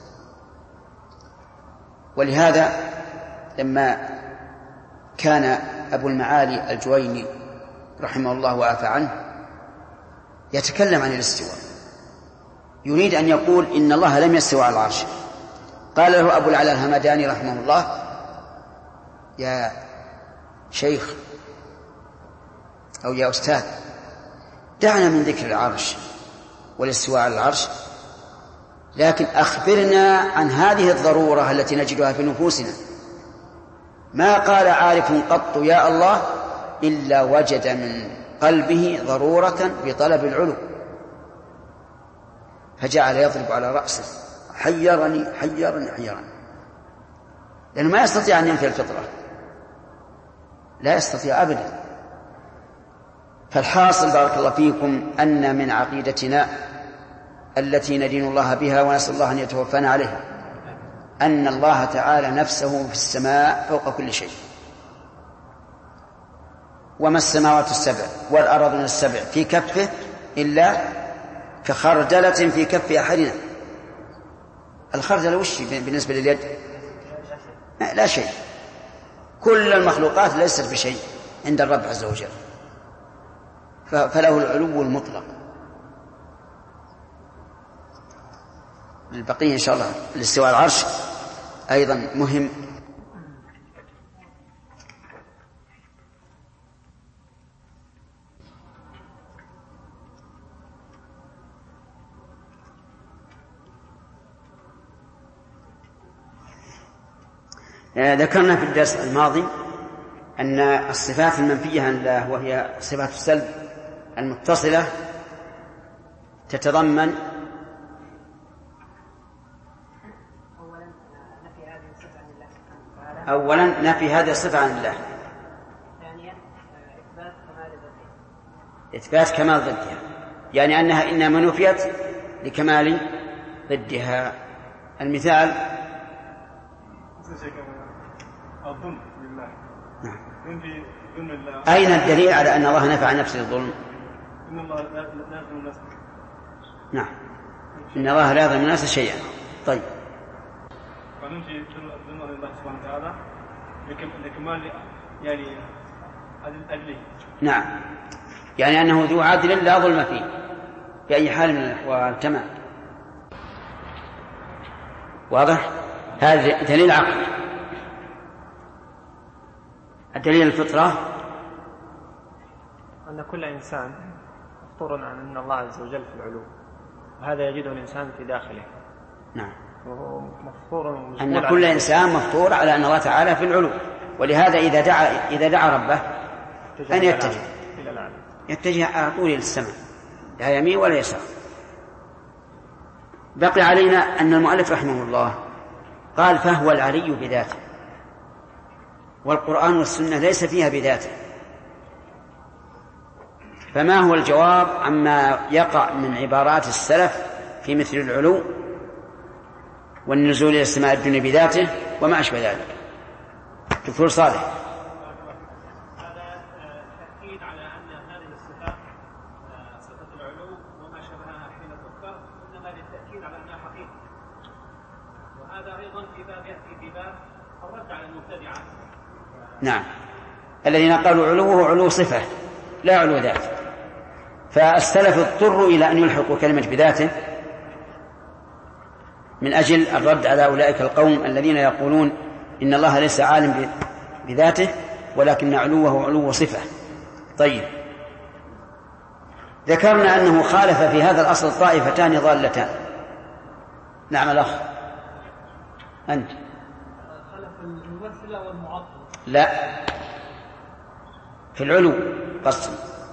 ولهذا لما كان أبو المعالي الجويني رحمه الله وعافى عنه يتكلم عن الاستواء، يريد أن يقول إن الله لم يستوى على العرش، قال له أبو العلاء الهمداني رحمه الله: يا شيخ أو يا أستاذ، دعنا من ذكر العرش والاستواء على العرش، لكن أخبرنا عن هذه الضرورة التي نجدها في نفوسنا. ما قال عارف قط يا الله إلا وجد من قلبه ضرورة بطلب العلو، فجعل يضرب على رأسه: حيرني حيرني حيرني، لأنه ما يستطيع أن ينفي الفطرة، لا يستطيع أبدا. فالحاصل بارك الله فيكم أن من عقيدتنا التي ندين الله بها ونسأل الله أن يتوفانا عليها أن الله تعالى نفسه في السماء فوق كل شيء، وما السماوات السبع والأرض السبع في كفه إلا كخردلة في كف أحدنا. الخردلة وش بالنسبة لليد؟ لا شيء. كل المخلوقات ليست بشيء عند الرب عز وجل، فله العلو المطلق. البقية إن شاء الله الاستواء على العرش أيضا مهم. ذكرنا في الدرس الماضي أن الصفات المنفية عن الله وهي صفات السلب المتصلة تتضمن أولا نفي هذه الصفة عن الله، ثانيا إثبات كمال ضدها، يعني أنها إنما نفيت لكمال ضدها. المثال الظلم لله. نعم. ظلم الله. أين الدليل على أن الله نفع عن نفسه الظلم؟ إن الله لا يظلم الناس. نعم، إن الله لا يظلم الناس شيئا. طيب، فننفي ظلم الله سبحانه وتعالى لكمال يعني عدله. نعم، يعني أنه ذو عدل لا ظلم فيه بأي حال من الأحوال. تمام، واضح. هذا دليل عقل. الدليل الفطرة أن كل إنسان مفطور عن أن الله عز وجل في العلو، وهذا يجده الإنسان في داخله. نعم، وهو مفطور أن كل إنسان مفطور على أن الله تعالى في العلو، ولهذا إذا دعا ربه أن يتجه على طول إلى السماء، لا يمين ولا يسار. بقي علينا أن المؤلف رحمه الله قال: فهو العلي بذاته، والقرآن والسنة ليس فيها بذاته. فما هو الجواب عما يقع من عبارات السلف في مثل العلو والنزول إلى السماء الدنيا بذاته وما أشبه ذلك؟ دكتور صالح. هذا تأكيد على أن هذه الصفات صفة العلو وما شبهها حين تذكر إنما للتأكيد على أنها حقيقة، وهذا أيضا في باب يأتي في باب الرد على المبتدعة. نعم، الذين قالوا علوه علو صفة لا علو ذات. فالسلف اضطروا إلى أن يلحقوا كلمة بذاته من أجل الرد على أولئك القوم الذين يقولون إن الله ليس عالم بذاته ولكن علوه علو صفة. طيب، ذكرنا أنه خالف في هذا الأصل طائفتان ضالتان. نعم الأخ أنت. خلف الممثلة والمعطلة. لا، في العلو قسم.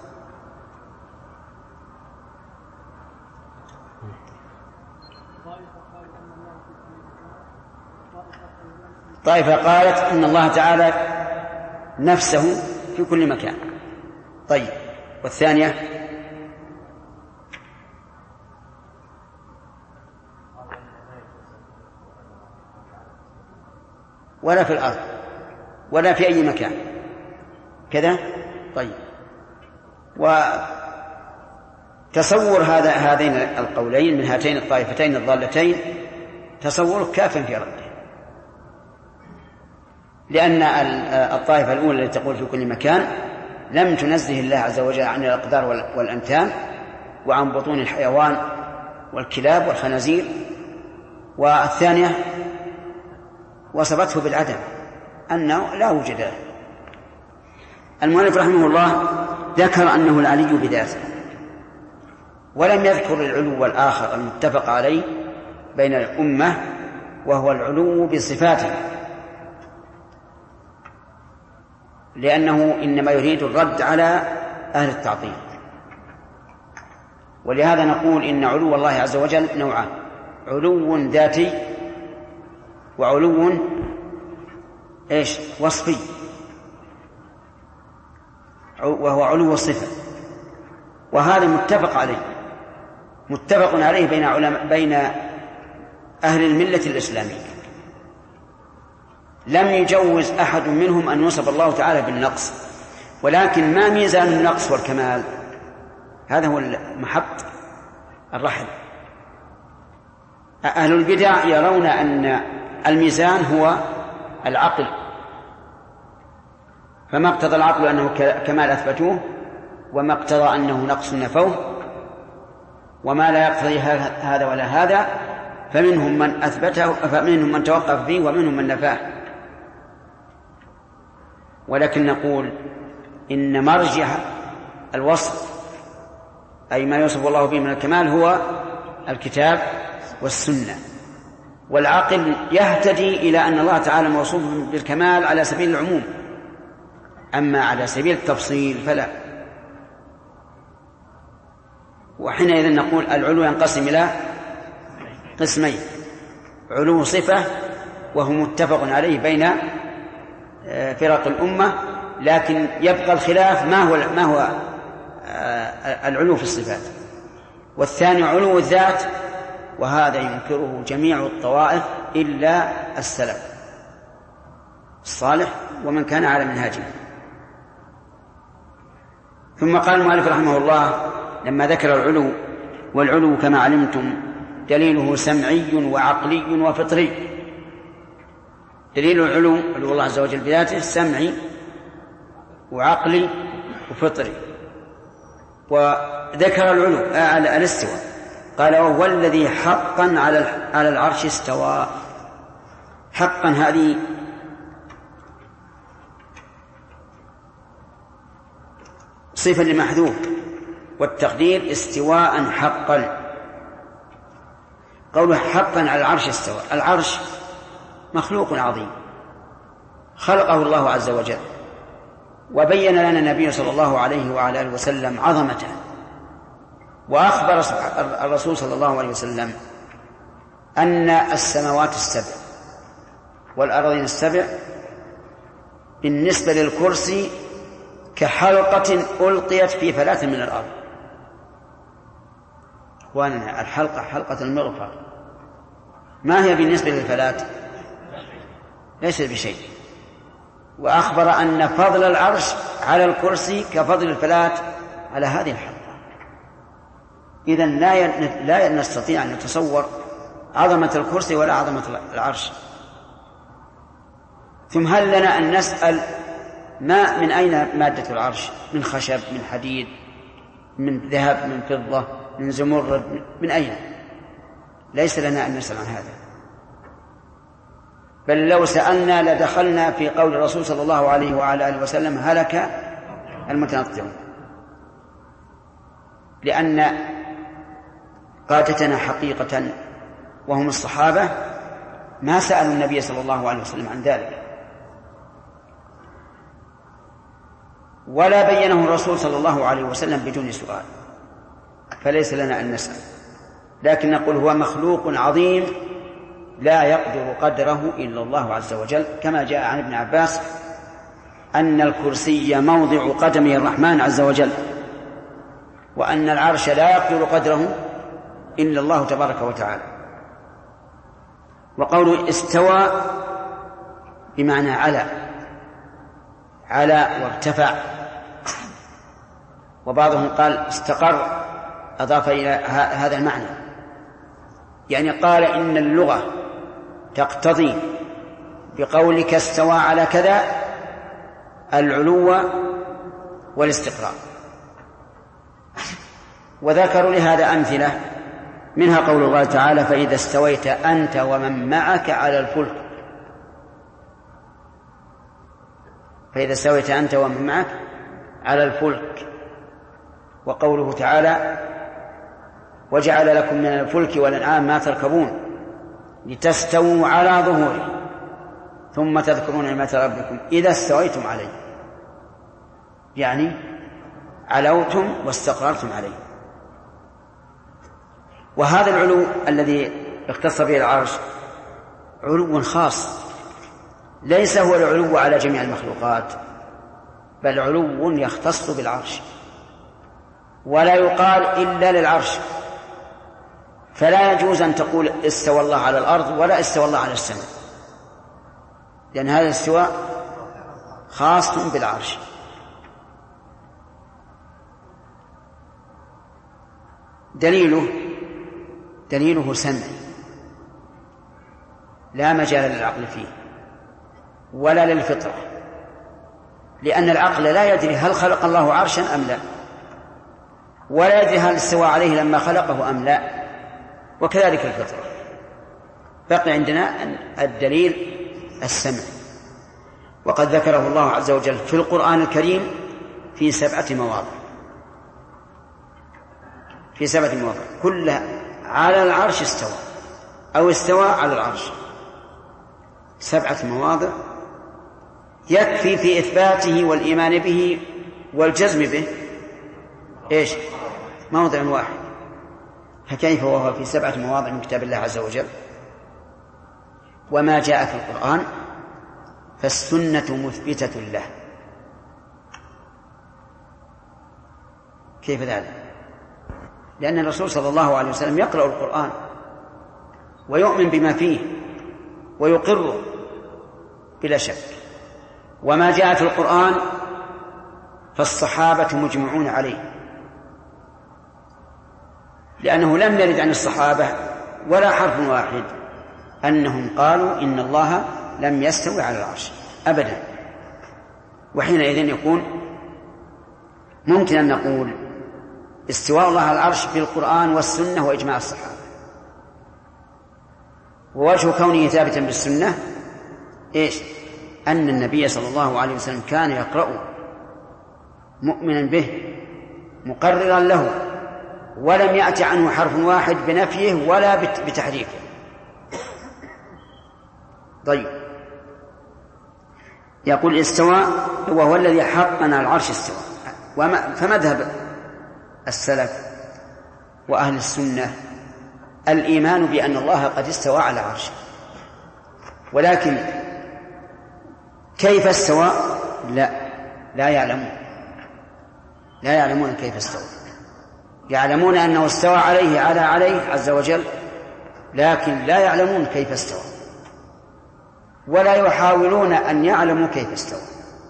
طائفة قالت إن الله تعالى نفسه في كل مكان. طيب، والثانية ولا في الأرض ولا في أي مكان كذا. طيب، وتصور هذين القولين من هاتين الطائفتين الضالتين تصور كاف في رده، لأن الطائفة الأولى التي تقول في كل مكان لم تنزه الله عز وجل عن الأقدار والأمتان وعن بطون الحيوان والكلاب والخنازير، والثانية وصفته بالعدم أنه لا وجود له. المؤلف رحمه الله ذكر أنه العلي بذاته، ولم يذكر العلو الآخر المتفق عليه بين الأمة وهو العلو بصفاته، لأنه إنما يريد الرد على أهل التعطيل. ولهذا نقول إن علو الله عز وجل نوعان: علو ذاتي وعلو وصفي، وهو علو الصفة، وهذا متفق عليه بين أهل الملة الإسلامية. لم يجوز أحد منهم أن يوصف الله تعالى بالنقص، ولكن ما ميزان النقص والكمال؟ هذا هو محط الرحل. أهل البدع يرون أن الميزان هو العقل، فما اقتضى العقل أنه كمال أثبتوه، وما اقتضى أنه نقص نفوه، وما لا يقتضي هذا ولا هذا فمنهم من أثبته، فمنهم من توقف فيه ومنهم من نفاه. ولكن نقول إن مرجع الوصف أي ما يوصف الله به من الكمال هو الكتاب والسنة، والعقل يهتدي إلى أن الله تعالى موصوف بالكمال على سبيل العموم، أما على سبيل التفصيل فلا. وحينئذ نقول العلو ينقسم إلى قسمين: علو صفة وهو متفق عليه بين فرق الأمة، لكن يبقى الخلاف ما هو العلو في الصفات. والثاني علو الذات، وهذا ينكره جميع الطوائف إلا السلف الصالح ومن كان على منهاجه. ثم قال المؤلف رحمه الله لما ذكر العلو: والعلو كما علمتم دليله سمعي وعقلي وفطري. دليل العلو علو الله عز وجل بذاته سمعي وعقلي وفطري. وذكر العلو الاستواء، قال: وهو الذي حقا على العرش استوى. حقا هذه صفة لمحذوف، والتقدير استواء حقا. قوله حقا على العرش استوى، العرش مخلوق عظيم خلقه الله عز وجل، وبين لنا النبي صلى الله عليه وعلى آله وسلم عظمته، وأخبر الرسول صلى الله عليه وسلم أن السماوات السبع والأرضين السبع بالنسبة للكرسي كحلقة ألقيت في فلاة من الأرض. أخواننا، الحلقة حلقة المغفر ما هي بالنسبة للفلاة؟ ليس بشيء. وأخبر أن فضل العرش على الكرسي كفضل الفلاة على هذه الحلقة. إذن لا نستطيع أن نتصور عظمة الكرسي ولا عظمة العرش. ثم هل لنا أن نسأل ما من أين مادة العرش؟ من خشب، من حديد، من ذهب، من فضة، من زمرد، من أين؟ ليس لنا أن نسأل عن هذا، بل لو سألنا لدخلنا في قول الرسول صلى الله عليه وعلى آله وسلم: هلك المتنطعون. لأن قادتنا حقيقة وهم الصحابة ما سألوا النبي صلى الله عليه وسلم عن ذلك، ولا بينه الرسول صلى الله عليه وسلم بدون سؤال، فليس لنا أن نسأل. لكن نقول هو مخلوق عظيم لا يقدر قدره إلا الله عز وجل، كما جاء عن ابن عباس أن الكرسي موضع قدم الرحمن عز وجل، وأن العرش لا يقدر قدره إلا الله تبارك وتعالى. وقوله استوى بمعنى على وارتفع، وبعضهم قال استقر، أضاف إلى هذا المعنى، يعني قال إن اللغة تقتضي بقولك استوى على كذا العلو والاستقرار. وذكروا لهذا أمثلة، منها قول الله تعالى فإذا استويت أنت ومن معك على الفلك، فإذا استويت أنت ومن معك على الفلك. وقوله تعالى وجعل لكم من الفلك والأنعام ما تركبون لتستووا على ظهوره ثم تذكرون نعمة ربكم إذا استويتم عليه، يعني علوتم واستقررتم عليه. وهذا العلو الذي اختص به العرش علو خاص، ليس هو العلو على جميع المخلوقات، بل علو يختص بالعرش، ولا يقال إلا للعرش. فلا يجوز أن تقول استوى الله على الأرض ولا استوى الله على السماء، لأن هذا الاستواء خاص بالعرش. دليله سمعي لا مجال للعقل فيه ولا للفطرة، لأن العقل لا يدري هل خلق الله عرشا أم لا، ولا يدري هل استوى عليه لما خلقه أم لا، وكذلك الفطرة. بقي عندنا الدليل السمع، وقد ذكره الله عز وجل في القرآن الكريم في 7 مواضع، في 7 مواضع كلها على العرش استوى أو استوى على العرش. 7 مواضع يكفي في إثباته والإيمان به والجزم به إيش؟ موضع واحد، فكيف وهو في 7 مواضع من كتاب الله عز وجل؟ وما جاء في القرآن فالسنة مثبتة له. كيف ذلك؟ لأن الرسول صلى الله عليه وسلم يقرأ القرآن ويؤمن بما فيه ويقره بلا شك. وما جاء في القرآن فالصحابة مجمعون عليه، لأنه لم يرد عن الصحابة ولا حرف واحد أنهم قالوا إن الله لم يستوي على العرش أبدا. وحينئذ يكون ممكن أن نقول استواء الله على العرش بالقرآن والسنة وإجماع الصحابة. ووجه كونه ثابتا بالسنة إيش؟ أن النبي صلى الله عليه وسلم كان يقرأ مؤمنا به مقررا له، ولم يأتي عنه حرف واحد بنفيه ولا بتحريفه. طيب، يقول استوى وهو الذي حقنا العرش استوى. فمذهب السلف وأهل السنة الإيمان بأن الله قد استوى على عرشه، ولكن كيف استوى لا يعلمون كيف استوى. يعلمون أنه استوى عليه عز وجل، لكن لا يعلمون كيف استوى، ولا يحاولون أن يعلموا كيف استوى.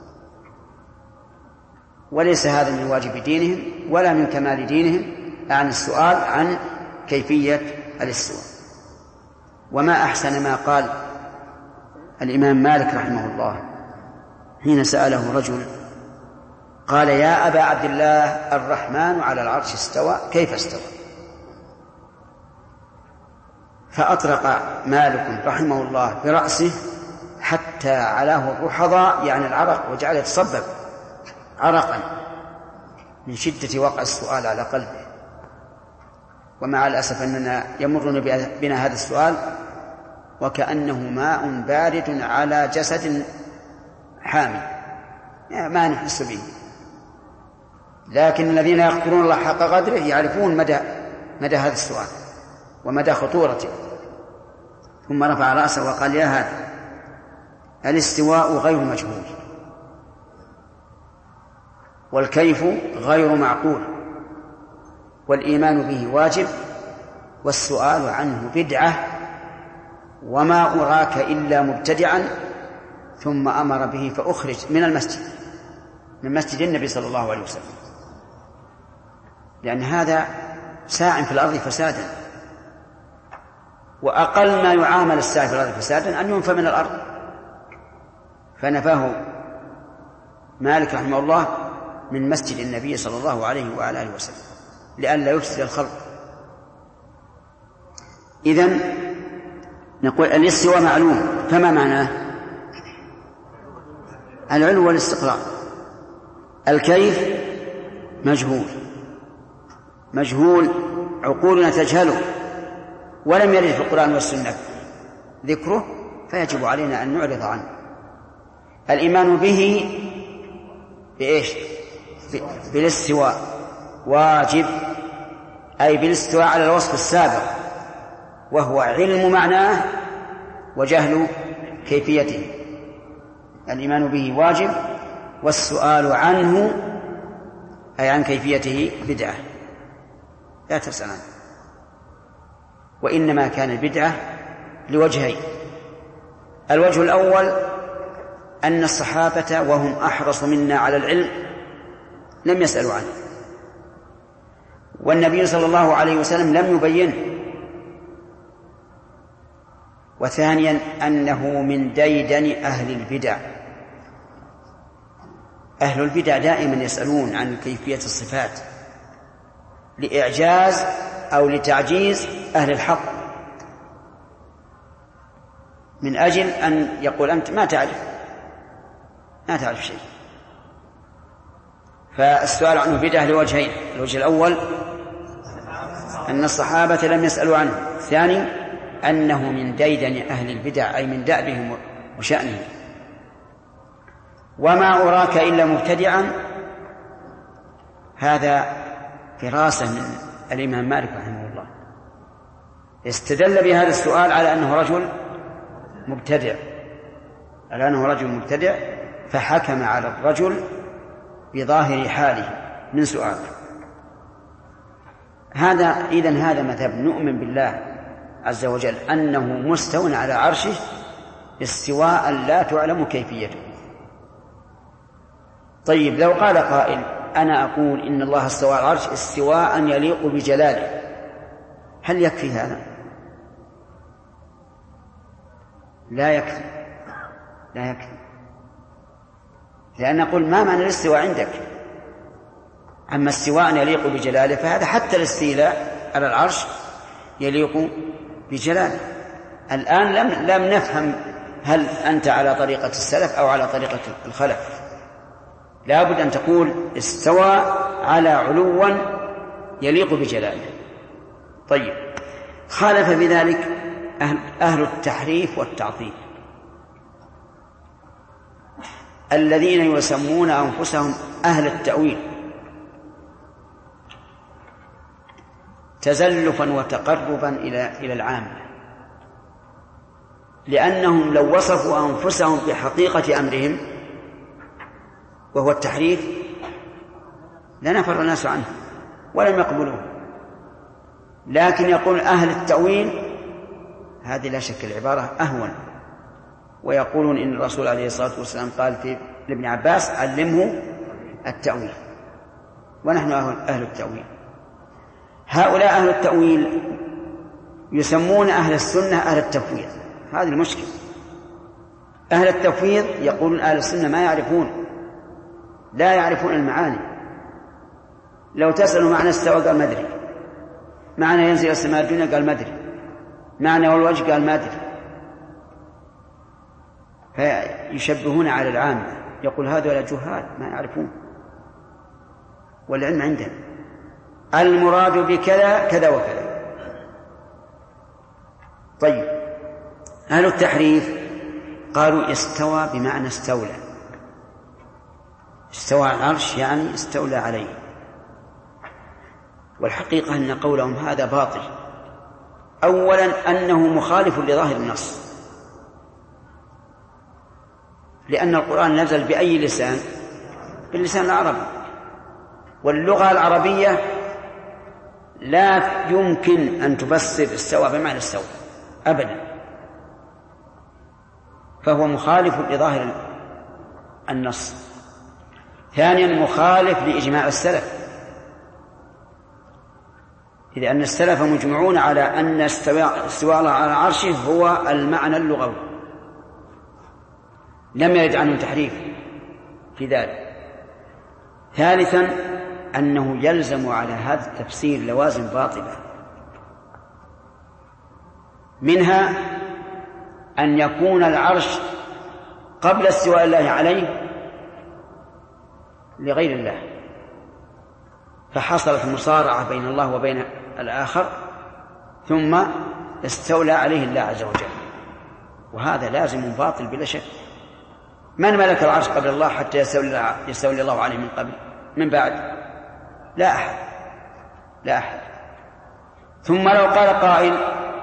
وليس هذا من واجب دينهم ولا من كمال دينهم عن السؤال عن كيفية الاستواء. وما أحسن ما قال الإمام مالك رحمه الله حين سأله رجل قال يا أبا عبد الله الرحمن على العرش استوى، كيف استوى؟ فأطرق مالك رحمه الله برأسه حتى علاه الرحضاء، يعني العرق، وجعل يتصبب عرقا من شدة وقع السؤال على قلبه. ومع الأسف أننا يمر بنا هذا السؤال وكأنه ماء بارد على جسد حامي، يعني ما نحس به. لكن الذين يقدرون الله حق قدره يعرفون مدى هذا السؤال ومدى خطورته. ثم رفع رأسه وقال: يا هذا، الاستواء غير مجهول، والكيف غير معقول، والإيمان به واجب، والسؤال عنه بدعة، وما أراك إلا مبتدعا. ثم أمر به فأخرج من المسجد، من مسجد النبي صلى الله عليه وسلم، لأن هذا ساع في الأرض فسادا، وأقل ما يعامل الساعي في الأرض فسادا أن ينفى من الأرض. فنفاه مالك رحمه الله من مسجد النبي صلى الله عليه وعلى آله وسلم لئلا يفسد الخلق. إذن نقول الاستواء معلوم، فما معناه؟ العلو والاستقرار. الكيف مجهول، عقولنا تجهله، ولم يرد في القرآن والسنة ذكره، فيجب علينا أن نعرض عنه. الإيمان به بإيش؟ بالاستواء واجب، أي بالاستواء على الوصف السابق، وهو علم معناه وجهل كيفيته. الإيمان به واجب، والسؤال عنه أي عن كيفيته بدعة لا تسأل عنه. وإنما كان البدعة لوجهين: الوجه الأول أن الصحابة وهم أحرص منا على العلم لم يسألوا عنه، والنبي صلى الله عليه وسلم لم يبينه. وثانيا أنه من ديدن أهل البدع. أهل البدع دائما يسألون عن كيفية الصفات لإعجاز أو لتعجيز أهل الحق، من أجل أن يقول أنت ما تعرف شيء. فالسؤال عنه بدعة لوجهين: الوجه الأول أن الصحابة لم يسألوا عنه، الثاني أنه من ديدن أهل البدع، أي من دأبهم وشأنهم. وما أراك إلا مبتدعا، هذا فراسة من الإمام مالك رحمه الله، استدل بهذا السؤال على أنه رجل مبتدع، فحكم على الرجل بظاهر حاله من سؤال. هذا مذهب نؤمن بالله عز وجل أنه مستوى على عرشه استواء لا تعلم كيفيته. طيب، لو قال قائل: أنا أقول إن الله استوى على العرش استواء يليق بجلاله، هل يكفي هذا؟ لا يكفي، لأن نقول: ما معنى الاستواء عندك؟ أما استواء يليق بجلاله فهذا حتى الاستيلاء على العرش يليق بجلاله. الآن لم نفهم هل أنت على طريقة السلف أو على طريقة الخلف. لا بد أن تقول استوى على علوا يليق بجلاله. طيب، خالف بذلك أهل التحريف والتعطيل الذين يسمون أنفسهم أهل التأويل تزلفا وتقربا إلى العامة، لأنهم لو وصفوا أنفسهم بحقيقة أمرهم وهو التحريف لنفر الناس عنه ولم يقبلوه. لكن يقول أهل التأويل، هذه لا شك العبارة أهون. ويقولون إن الرسول عليه الصلاة والسلام قال في لابن عباس: علمه التأويل، ونحن أهل التأويل. هؤلاء أهل التأويل يسمون أهل السنة أهل التفويض. هذه المشكلة. أهل التفويض يقولون أهل السنة لا يعرفون المعاني. لو تسألوا معنى استوى قال ما أدري، معنى ينزل السماء الدنيا قال ما أدري، معنى والوجه قال ما أدري. فيشبهون على العامة، يقول هذول جهال ما يعرفون، والعلم عندنا المراد بكذا كذا وكذا. طيب، أهل التحريف قالوا استوى بمعنى استولى، استوى على العرش يعني استولى عليه. والحقيقة أن قولهم هذا باطل، أولا أنه مخالف لظاهر النص، لأن القرآن نزل بأي لسان؟ باللسان العربي، واللغة العربية لا يمكن أن تفسر استوى بمعنى استوى أبدا، فهو مخالف لظاهر النص. ثانيا مخالف لإجماع السلف، لأن السلف مجمعون على أن استواء الله على عرشه هو المعنى اللغوي، لم يرد عنه تحريف في ذلك. ثالثا أنه يلزم على هذا التفسير لوازم باطلة، منها أن يكون العرش قبل استواء الله عليه لغير الله، فحصلت مصارعة بين الله وبين الآخر ثم استولى عليه الله عز وجل، وهذا لازم باطل بلا شك. من ملك العرش قبل الله حتى يستولي الله عليه من بعد؟ لا أحد. ثم لو قال قائل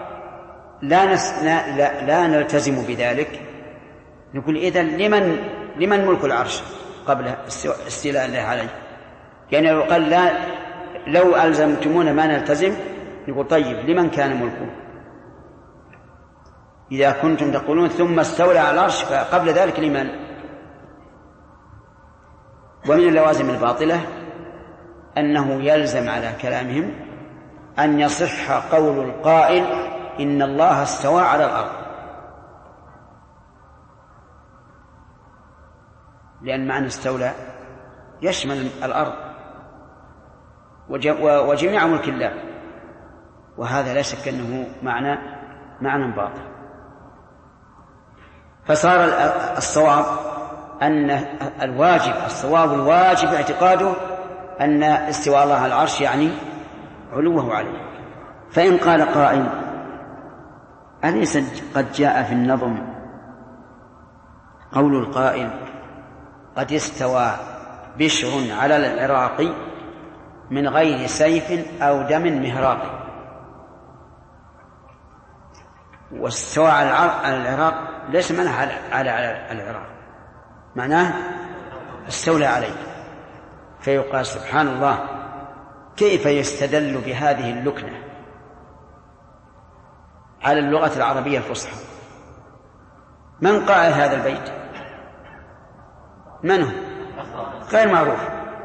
لا نلتزم بذلك، نقول إذن لمن ملك العرش قبل استيلاء الله عليه؟ يعني لو قال لو ألزمتمونا ما نلتزم، نقول طيب لمن كان ملكه؟ إذا كنتم تقولون ثم استولى على العرش فقبل ذلك لمن؟ ومن اللوازم الباطلة أنه يلزم على كلامهم أن يصح قول القائل إن الله استوى على الأرض، لأن معنى استولى يشمل الأرض وجميع ملك الله، وهذا لا شك أنه معنى باطل. فصار الصواب أن الصواب الواجب اعتقاده أن استواء الله على العرش يعني علوه عليه. فإن قال قائل أليس قد جاء في النظم قول القائل قد استوى بشر على العراق من غير سيف أو دم مهراق؟ واستوى على العراق ليس معناه على العراق، معناه استولى عليه. فيقال سبحان الله كيف يستدل بهذه اللكنة على اللغة العربية الفصحى؟ من قال هذا البيت؟ من هو؟ غير معروف.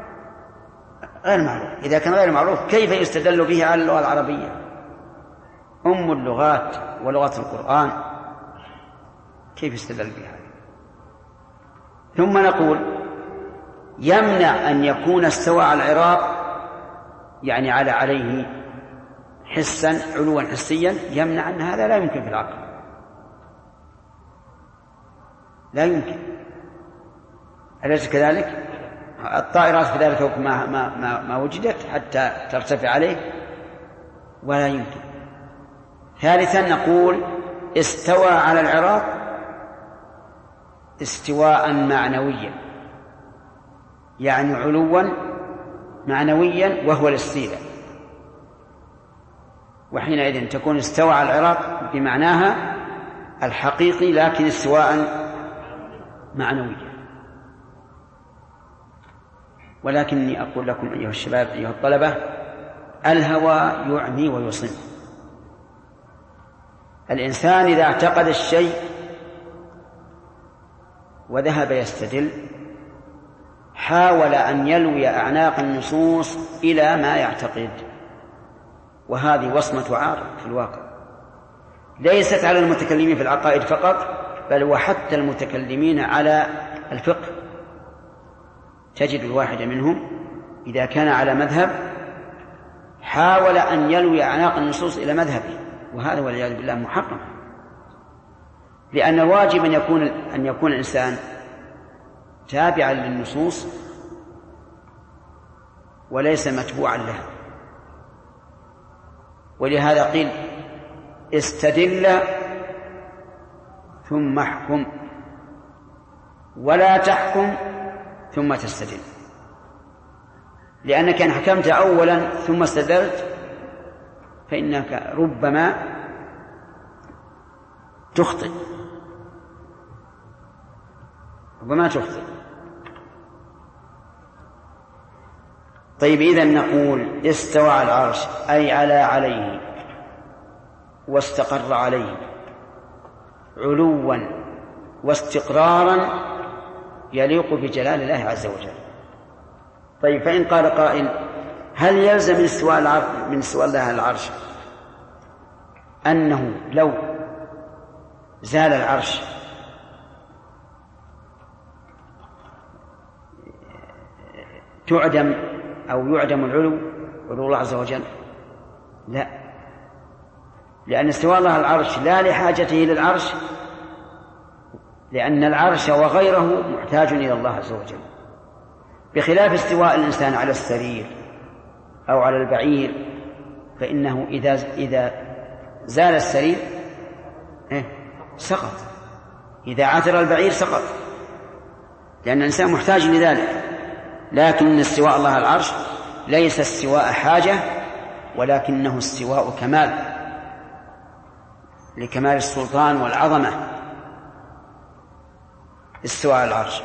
إذا كان غير معروف كيف يستدل به على اللغة العربية؟ أم اللغات ولغة القرآن، كيف يستدل بها؟ ثم نقول يمنع أن يكون استوى على العراق يعني عليه حسا علوا حسيا، يمنع أن هذا لا يمكن في العقل، لا يمكن. أليس كذلك؟ الطائرات في ذلك ما وجدت حتى ترتفع عليه، ولا يمكن. ثالثا نقول استوى على العراق استواء معنويا، يعني علوا معنويا وهو الاستيلاء، وحينئذ تكون استوى على العراق بمعناها الحقيقي لكن استواء معنويا. ولكني أقول لكم أيها الشباب أيها الطلبة، الهوى يعمي ويصم. الإنسان إذا اعتقد الشيء وذهب يستدل حاول أن يلوي أعناق النصوص إلى ما يعتقد، وهذه وصمة عار في الواقع، ليست على المتكلمين في العقائد فقط، بل وحتى المتكلمين على الفقه. تجد الواحد منهم إذا كان على مذهب حاول أن يلوي أعناق النصوص إلى مذهبه، وهذا والعياذ بالله محرم، لأن الواجب أن يكون الإنسان تابعا للنصوص وليس متبوعا لها. ولهذا قيل استدل ثم احكم، ولا تحكم ثم تستدل، لأنك إن حكمت أولا ثم استدلت فإنك ربما تخطئ، ربما تخطئ. طيب إذن نقول استوى على العرش أي عليه واستقر عليه علوا واستقرارا يليق بجلال الله عز وجل. طيب فإن قال قائل هل يلزم من استواء الله على العرش أنه لو زال العرش تعدم أو يعدم علو الله عز وجل؟ لا، لأن استواء الله على العرش لا لحاجته للعرش، لأن العرش وغيره محتاج إلى الله عز وجل، بخلاف استواء الإنسان على السرير أو على البعير، فإنه إذا زال السرير سقط، إذا عثر البعير سقط، لأن الإنسان محتاج لذلك. لكن استواء الله على العرش ليس استواء حاجة، ولكنه استواء كمال، لكمال السلطان والعظمة استواء على العرش.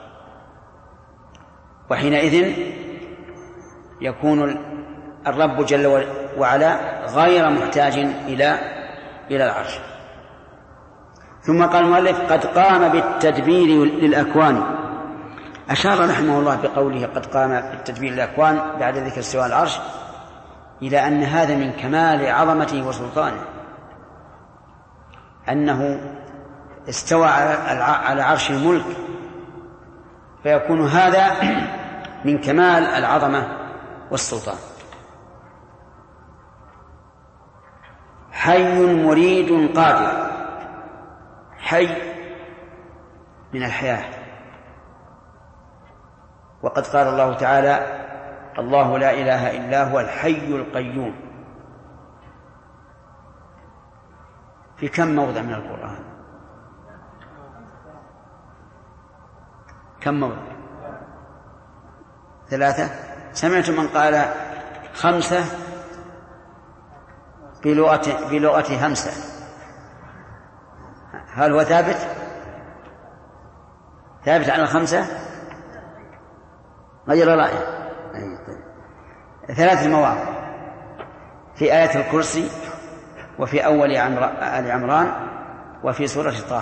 وحينئذ يكون الرب جل وعلا غير محتاج إلى العرش. ثم قال المؤلف قد قام بالتدبير للأكوان. أشار رحمه الله بقوله قد قام بالتدبير للأكوان بعد ذكر استواء العرش إلى أن هذا من كمال عظمته وسلطانه، أنه استوى على عرش الملك، فيكون هذا من كمال العظمة والسلطان. حي مريد قادر، حي من الحياة، وقد قال الله تعالى الله لا إله إلا هو الحي القيوم في كم موضع من القرآن؟ كم موضع؟ 3. سمعت من قال 5 بلغة همسة، هل هو ثابت على 5 غير رأيه؟ 3 مواضع في آية الكرسي، وفي أول آل عمران، وفي سورة طه.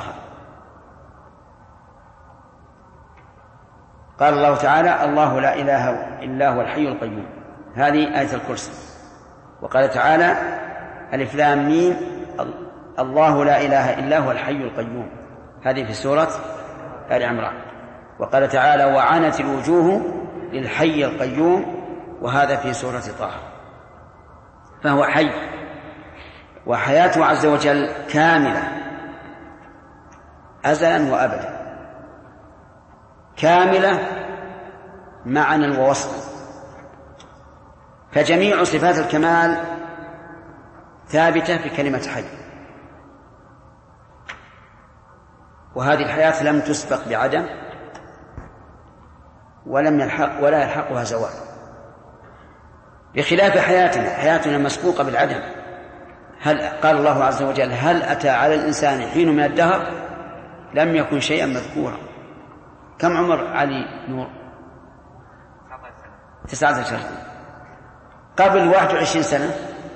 قال الله تعالى الله لا إله إلا هو الحي القيوم، هذه آية الكرسي. وقال تعالى ألف لام ميم الله لا إله إلا هو الحي القيوم، هذه في سورة آل عمران. وقال تعالى وعنت الوجوه للحي القيوم، وهذا في سورة طه. فهو حي، وحياته عز وجل كاملة أزلا وأبدا، كاملة معنى ووصفا، فجميع صفات الكمال ثابتة في كلمة حي. وهذه الحياة لم تسبق بعدم، ولا يلحقها زوال، بخلاف حياتنا مسبوقة بالعدم. قال الله عز وجل هل أتى على الإنسان حين من الدهر لم يكن شيئا مذكورا. كم عمر علي نور؟ 19 سنة. قبل 21 سنة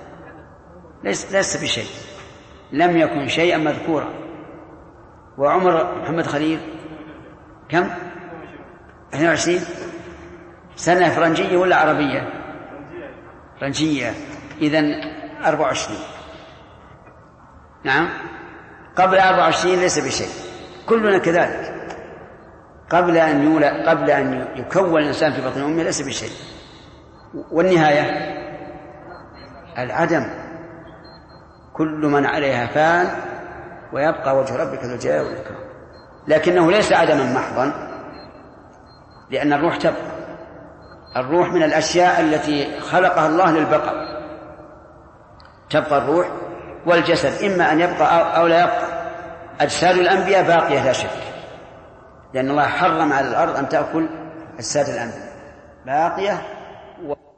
ليس بشيء، لم يكن شيئا مذكورا. وعمر محمد خليل كم؟ 22 سنة. فرنجية ولا عربية؟ فرنجية، إذن 24. نعم، قبل 24 ليس بشيء، كلنا كذلك. قبل أن يولد، قبل أن يكون الإنسان في بطن أمه ليس بشيء. والنهاية العدم، كل من عليها فان ويبقى وجه ربك ذو الجلال والإكرام. لكنه ليس عدما محضا، لأن الروح تبقى. الروح من الأشياء التي خلقها الله للبقاء، تبقى الروح. والجسد إما أن يبقى أو لا يبقى. أجساد الأنبياء باقية لا شك، لأن الله حرم على الأرض أن تأكل أجساد الأنبياء باقية.